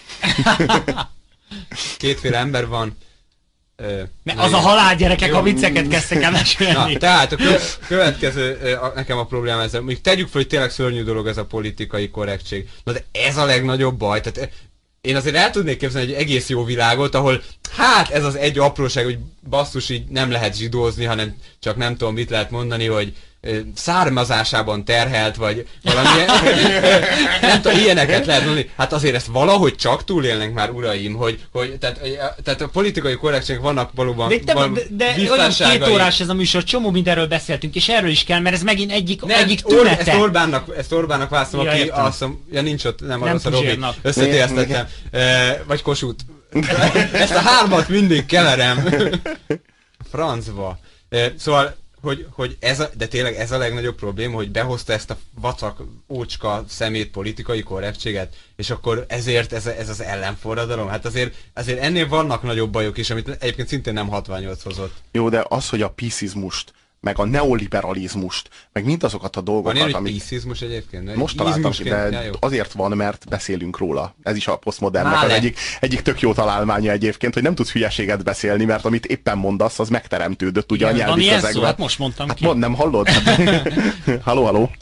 Kétféle ember van. Az a halálgyerekek, a vicceket kezdtek el mesélni. Tehát a következő, nekem a probléma ezzel, még tegyük fel, hogy tényleg szörnyű dolog ez a politikai korrektség. Na de ez a legnagyobb baj, tehát én azért el tudnék képzelni egy egész jó világot, ahol hát ez az egy apróság, hogy basszus, így nem lehet zsidózni, hanem csak nem tudom mit lehet mondani, hogy származásában terhelt, vagy valamilyen, nem tudom, ilyeneket lehet mondani. Hát azért ezt valahogy csak túlélnek már, uraim, tehát a politikai korrektségek vannak valóban de olyan 2 órás ez a műsor, csomó mindenről beszéltünk, és erről is kell, mert ez megint egyik tünete. Ezt Orbánnak választom, aki azt mondom, nincs ott, nem arra a Robi, összetérztettem, vagy Kossuth. Ezt a 3-at mindig keverem. Francba. Szóval hogy de tényleg ez a legnagyobb probléma, hogy behozta ezt a vacak, ócska szemét politikai korrektséget, és akkor ezért ez az ellenforradalom. Hát azért ennél vannak nagyobb bajok is, amit egyébként szintén nem 68 hozott. Jó, de az, hogy a piszizmust, meg a neoliberalizmust, meg mindazokat a dolgokat, van ilyen, hogy piszizmus egyébként? Most találtam ki, de azért van, mert beszélünk róla. Ez is a posztmodernnek az egyik tök jó találmánya egyébként, hogy nem tudsz hülyeséget beszélni, mert amit éppen mondasz, az megteremtődött ugye a nyelvi közegben. Hát most mondtam ki. Mondd, nem hallod? Halló.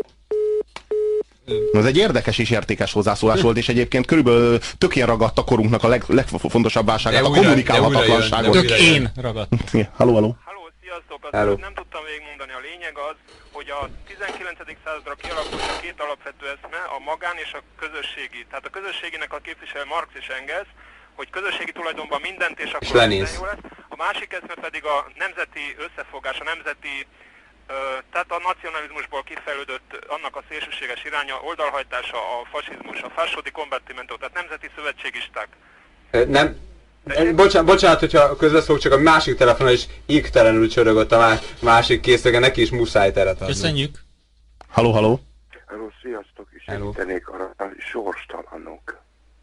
Ez egy érdekes és értékes hozzászólás volt, és egyébként körülbelül tökén ragadt a korunknak a legfontosabb válságát, a kommunikálhatatlanságot. Tökén ragadt. Halló. Sziasztok! Nem tudtam végigmondani. A lényeg az, hogy a 19. századra kialakult a 2 alapvető eszme, a magán és a közösségi. Tehát a közösséginek a képvisel Marx és Engels, hogy közösségi tulajdonban mindent, és akkor minden jó lesz. A másik eszme pedig a nemzeti összefogás, a nemzeti, tehát a nacionalizmusból kifejlődött annak a szélsőséges iránya, oldalhajtása, a fasizmus, a fascio di combattimento, tehát nemzeti szövetségisták. Nem. Bocsánat, hogyha közbeszólok, csak a másik telefonon is égtelenül csörögött a másik készlege, neki is muszáj teret adni. Köszönjük! Halló. Sziasztok, és segítenék arra a sorstalanok.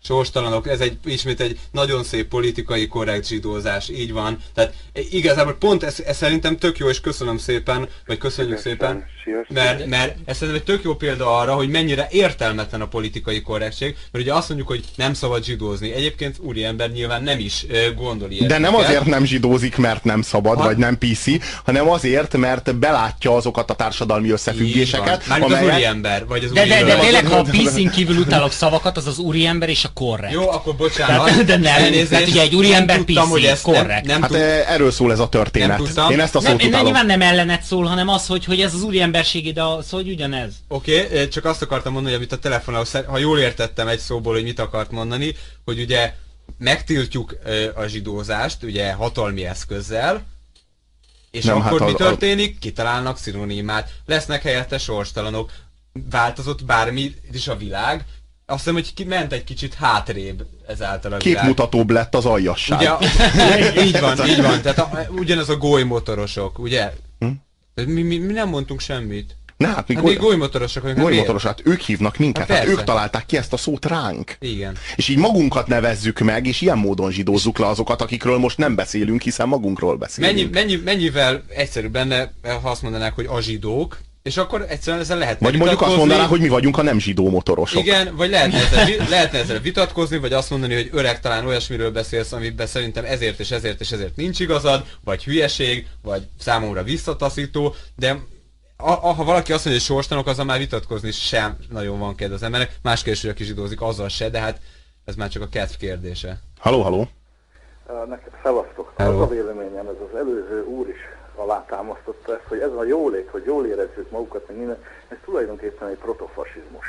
sorstalanok, ez ismét egy nagyon szép politikai korrekt zsidózás, így van. Tehát igazából pont ez szerintem tök jó, és köszönöm szépen, vagy köszönjük szépen, mert ez szerintem egy tök jó példa arra, hogy mennyire értelmetlen a politikai korrektség, mert ugye azt mondjuk, hogy nem szabad zsidózni. Egyébként úriember nyilván nem is gondol ilyet. De nem azért nem zsidózik, mert nem szabad, vagy nem PC, hanem azért, mert belátja azokat a társadalmi összefüggéseket. Mármint az úriember, vagy az úriember. De tényleg, ha a PC-n kívül utálok szavakat, az úriember és a korrekt. Jó, akkor bocsánat. De nem, tehát ugye egy úriember PC, korrekt. Hát erről szól ez a történet. Én ezt a szót utálom. Nyilván nem ellenet szól, hanem az, hogy ez az úriemberségé, de az, hogy ugyanez. Oké, csak azt akartam mondani, hogy amit a telefonon, ha jól értettem egy szóból, hogy mit akart mondani, hogy ugye megtiltjuk a zsidózást, ugye hatalmi eszközzel, és nem, akkor mi történik? Kitalálnak szinonimát, lesznek helyette sorstalanok, változott bármi is a világ. Azt hiszem, hogy ment egy kicsit hátrébb ezáltal a világ. Képmutatóbb lett az aljasság. Ugye, így van. Tehát ugyanaz a gólymotorosok, ugye? Mi nem mondtunk semmit. Hát mi gólymotorosok vagyunk. Gólymotorosok, ők hívnak minket, hát ők találták ki ezt a szót ránk. Igen. És így magunkat nevezzük meg, és ilyen módon zsidózzuk le azokat, akikről most nem beszélünk, hiszen magunkról beszélünk. Mennyivel egyszerűbb benne, ha azt mondanák, hogy a zsidók, és akkor egyszerűen ezzel lehetne vagy mondjuk azt mondanák, hogy mi vagyunk a nem zsidó motorosok. Igen, vagy lehetne ezzel vitatkozni, vagy azt mondani, hogy öreg, talán olyasmiről beszélsz, amiben szerintem ezért és ezért és ezért nincs igazad, vagy hülyeség, vagy számomra visszataszító, de ha valaki azt mondja, hogy sorstanok, azzal már vitatkozni sem nagyon van kedve az embernek, más kérdés, hogy aki zsidózik, azzal se, de hát ez már csak a kedv kérdése. Halló. Szevasztok. Az a véleményem, ez az előző úr is alátámasztotta ezt, hogy ez a jólét, hogy jól érezzük magukat, meg minden, ez tulajdonképpen egy protofasizmus.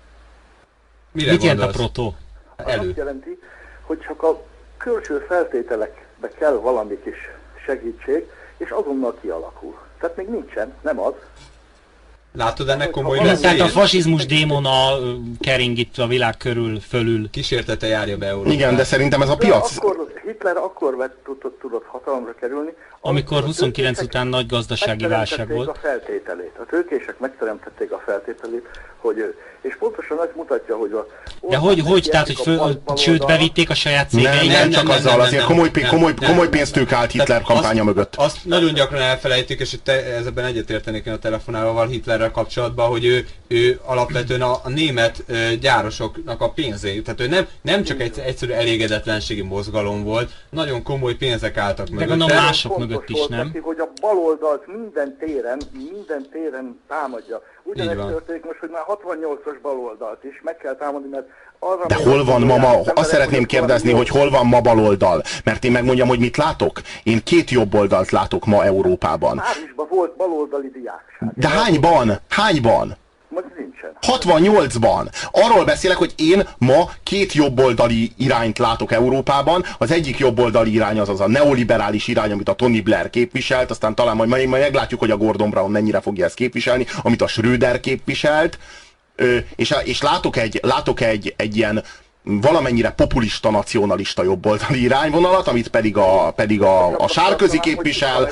Mit jelent a proto? Azt jelenti, hogy csak a külső feltételekbe kell valami kis segítség, és azonnal kialakul. Tehát még nincsen, nem az. Látod ennek komoly veszélyét? Tehát a fasizmus démona kering itt a világ körül, fölül. Kísértete járja be Európát. Igen, de szerintem ez a piac... Hitler akkor tudott hatalomra kerülni, amikor 29 után nagy gazdasági válság volt. A feltételét. A tőkések megteremtették a feltételét, hogy és pontosan ez mutatja, hogy a... De hogy tehát, hogy sőt, bevitték a saját cégeit? Nem csak azzal, azért komoly pénztők állt Hitler kampánya mögött. Azt nagyon gyakran elfelejtik, és ezben egyetértenék én a telefonálóval Hitlerrel kapcsolatban, hogy ő alapvetően a német gyárosoknak a pénzét, tehát ő nem csak egy egyszerű elégedetlenségi mozgalom volt, nagyon komoly pénzek álltak mögött. De gondolom mások mögött is, nem? Neki, hogy a baloldalt minden téren támadja. Ugyanezt történik most, hogy már 68-as baloldalt is meg kell támadni, mert arra... De hol van ma? Azt szeretném kérdezni, hogy hol van ma baloldal? Mert én megmondjam, hogy mit látok? Én 2 jobboldalt látok ma Európában. Párizsban volt baloldali diákság. De hányban? Most nincsen. 68-ban. Arról beszélek, hogy én ma 2 jobboldali irányt látok Európában. Az egyik jobboldali irány az a neoliberális irány, amit a Tony Blair képviselt, aztán talán majd meglátjuk, hogy a Gordon Brown mennyire fogja ezt képviselni, amit a Schröder képviselt. És látok egy ilyen valamennyire populista, nacionalista jobboldali irányvonalat, amit pedig a Sárközi képvisel.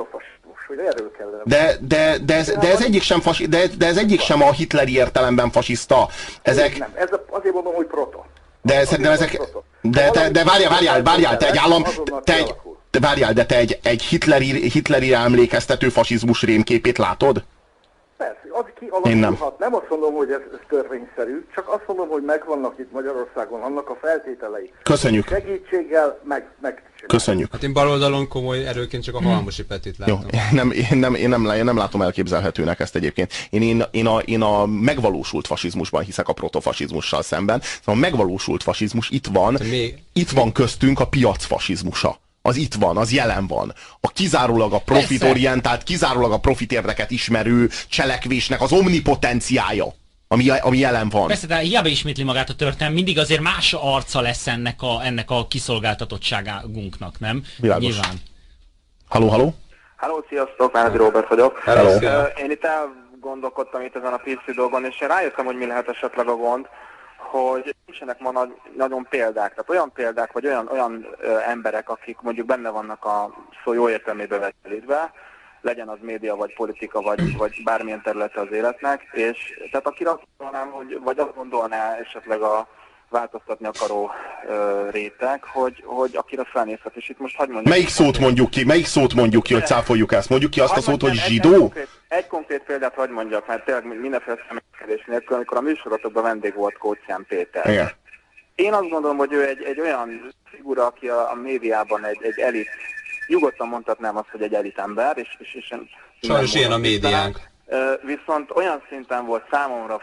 De ez egyik sem a hitleri értelemben fasiszta. Ezek... Nem, ez azért mondom, hogy proto. De szerintem ezek... De várjál, te egy állam... Várjál, te egy hitleri emlékeztető fasizmus rémképét látod? Persze, az kialakulhat. Nem azt mondom, hogy ez törvényszerű, csak azt mondom, hogy megvannak itt Magyarországon annak a feltételei. Köszönjük. Segítséggel meg Köszönjük. Hát én baloldalon komoly erőként csak a Halmosi Petit látom. Jó, én nem látom elképzelhetőnek ezt egyébként. Én a megvalósult fasizmusban hiszek a protofasizmussal szemben. A megvalósult fasizmus itt van köztünk a piacfasizmusa. Az itt van, az jelen van. A kizárólag a profitorientált, kizárólag a profitérdeket ismerő cselekvésnek az omnipotenciája, ami jelen van. Persze, de hiába ismétli magát a történelem, mindig azért más arca lesz ennek a kiszolgáltatottságunknak, nem? Világos. Nyilván. Halló? Halló, sziasztok, Márdi Róbert vagyok. Hello. Én itt elgondolkodtam itt ezen a PC dolgon, és én rájöttem, hogy mi lehet esetleg a gond, hogy nincsenek ma nagyon példák. Tehát olyan példák, vagy olyan emberek, akik mondjuk benne vannak a szó jó értelmében vett, legyen az média, vagy politika, vagy bármilyen területe az életnek, és tehát akire azt mondanám, vagy azt gondolná esetleg változtatni akaró réteg, hogy akire felnézhet, és itt most hadd mondjam... Melyik szót mondjuk ki, hogy cáfoljuk ezt? Mondjuk ki azt a szót, hogy zsidó? Egy konkrét példát hadd mondjak, mert tényleg mindenféle személykedés nélkül, amikor a műsorotokban vendég volt Kócián Péter. Igen. Én azt gondolom, hogy ő egy olyan figura, aki a médiában egy elit, nyugodtan mondhatnám azt, hogy egy elitember, és sajnos ilyen a médiánk. Viszont olyan szinten volt számomra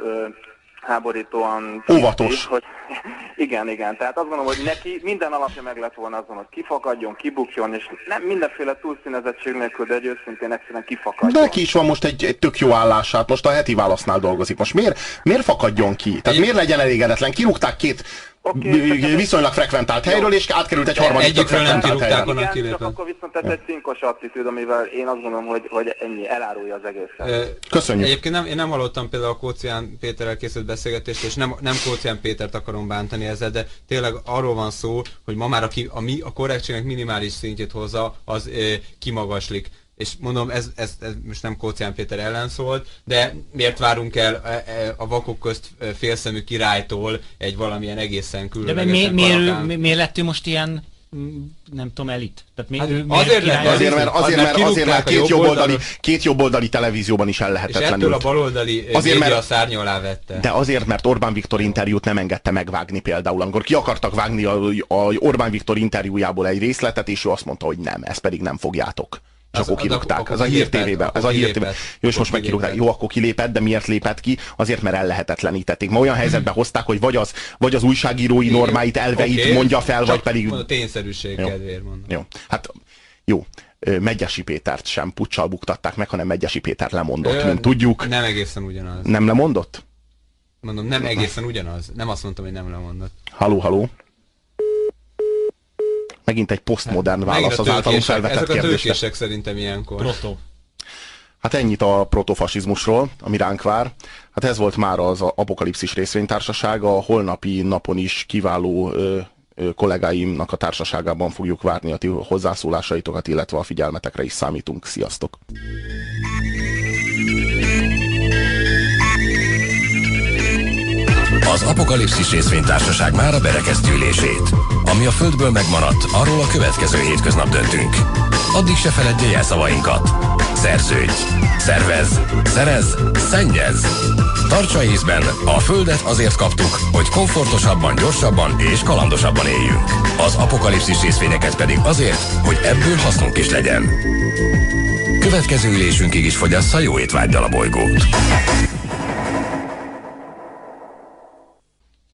háborítóan óvatos. Hogy igen, tehát azt gondolom, hogy neki minden alapja meg lett volna azon, hogy kifakadjon, kibukjon, és nem mindenféle túlszínezettség nélkül, de egy őszintén egyszerűen kifakadjon. De neki is van most egy tök jó állását, most a Heti Válasznál dolgozik. Most miért fakadjon ki? Tehát miért legyen elégedetlen? Kirúgták két viszonylag frekventált helyről, és átkerült egy harmadik frekventált helyre. Igen, csak akkor viszont ez egy cinkos attitűd, amivel én azt gondolom, hogy ennyi elárulja az egészet. Köszönjük. Egyébként én nem hallottam például a Kócián Péterrel készült beszélgetést, és nem Kócián Pétert akarom bántani ezzel, de tényleg arról van szó, hogy ma már aki a korrektségnek minimális szintjét hozza, az kimagaslik. És mondom, ez most nem Kócián Péter ellen szólt, de miért várunk el a vakok közt félszemű királytól egy valamilyen egészen különlegesen karakán? De miért lett ő most ilyen, nem tudom, elit? Tehát azért, mert két jobboldali televízióban is ellehetetlenült. És ettől a baloldali média szárnya alá vette. De azért, mert Orbán Viktor interjút nem engedte megvágni például. Amikor ki akartak vágni a Orbán Viktor interjújából egy részletet, és ő azt mondta, hogy nem, ezt pedig nem fogjátok. És akkor kirúgták. Ez a Hír TV-ben. Jó, és most megkirúgták. Jó, akkor kilépett, de miért lépett ki? Azért, mert ellehetetlenítették. Ma olyan helyzetbe hozták, hogy vagy az újságírói normáit, elveit mondja fel, vagy pedig... A tényszerűség kedvéért mondom. Jó, hát jó. Medgyessy Pétert sem puccsal buktatták meg, hanem Medgyessy Péter lemondott, mint tudjuk. Nem egészen ugyanaz. Nem lemondott? Mondom, nem egészen ugyanaz. Nem azt mondtam, hogy nem lemondott. Halló. Megint egy posztmodern válasz az általunk felvetett kérdésre. Ezek a tőkések szerintem ilyenkor. Proto. Hát ennyit a protofasizmusról, ami ránk vár. Hát ez volt már az Apokalipszis részvénytársasága. A holnapi napon is kiváló kollégáimnak a társaságában fogjuk várni a ti hozzászólásaitokat, illetve a figyelmetekre is számítunk. Sziasztok! Az Apokalipszis részvénytársaság mára berekezti ülését. Ami a Földből megmaradt, arról a következő hétköznap döntünk. Addig se feledje jelszavainkat. Szerződj, szervez, szerez, szennyez. Tartsa észben, a Földet azért kaptuk, hogy komfortosabban, gyorsabban és kalandosabban éljünk. Az Apokalipszis részvényeket pedig azért, hogy ebből hasznunk is legyen. Következő ülésünkig is fogyassza jó étvággyal a bolygót.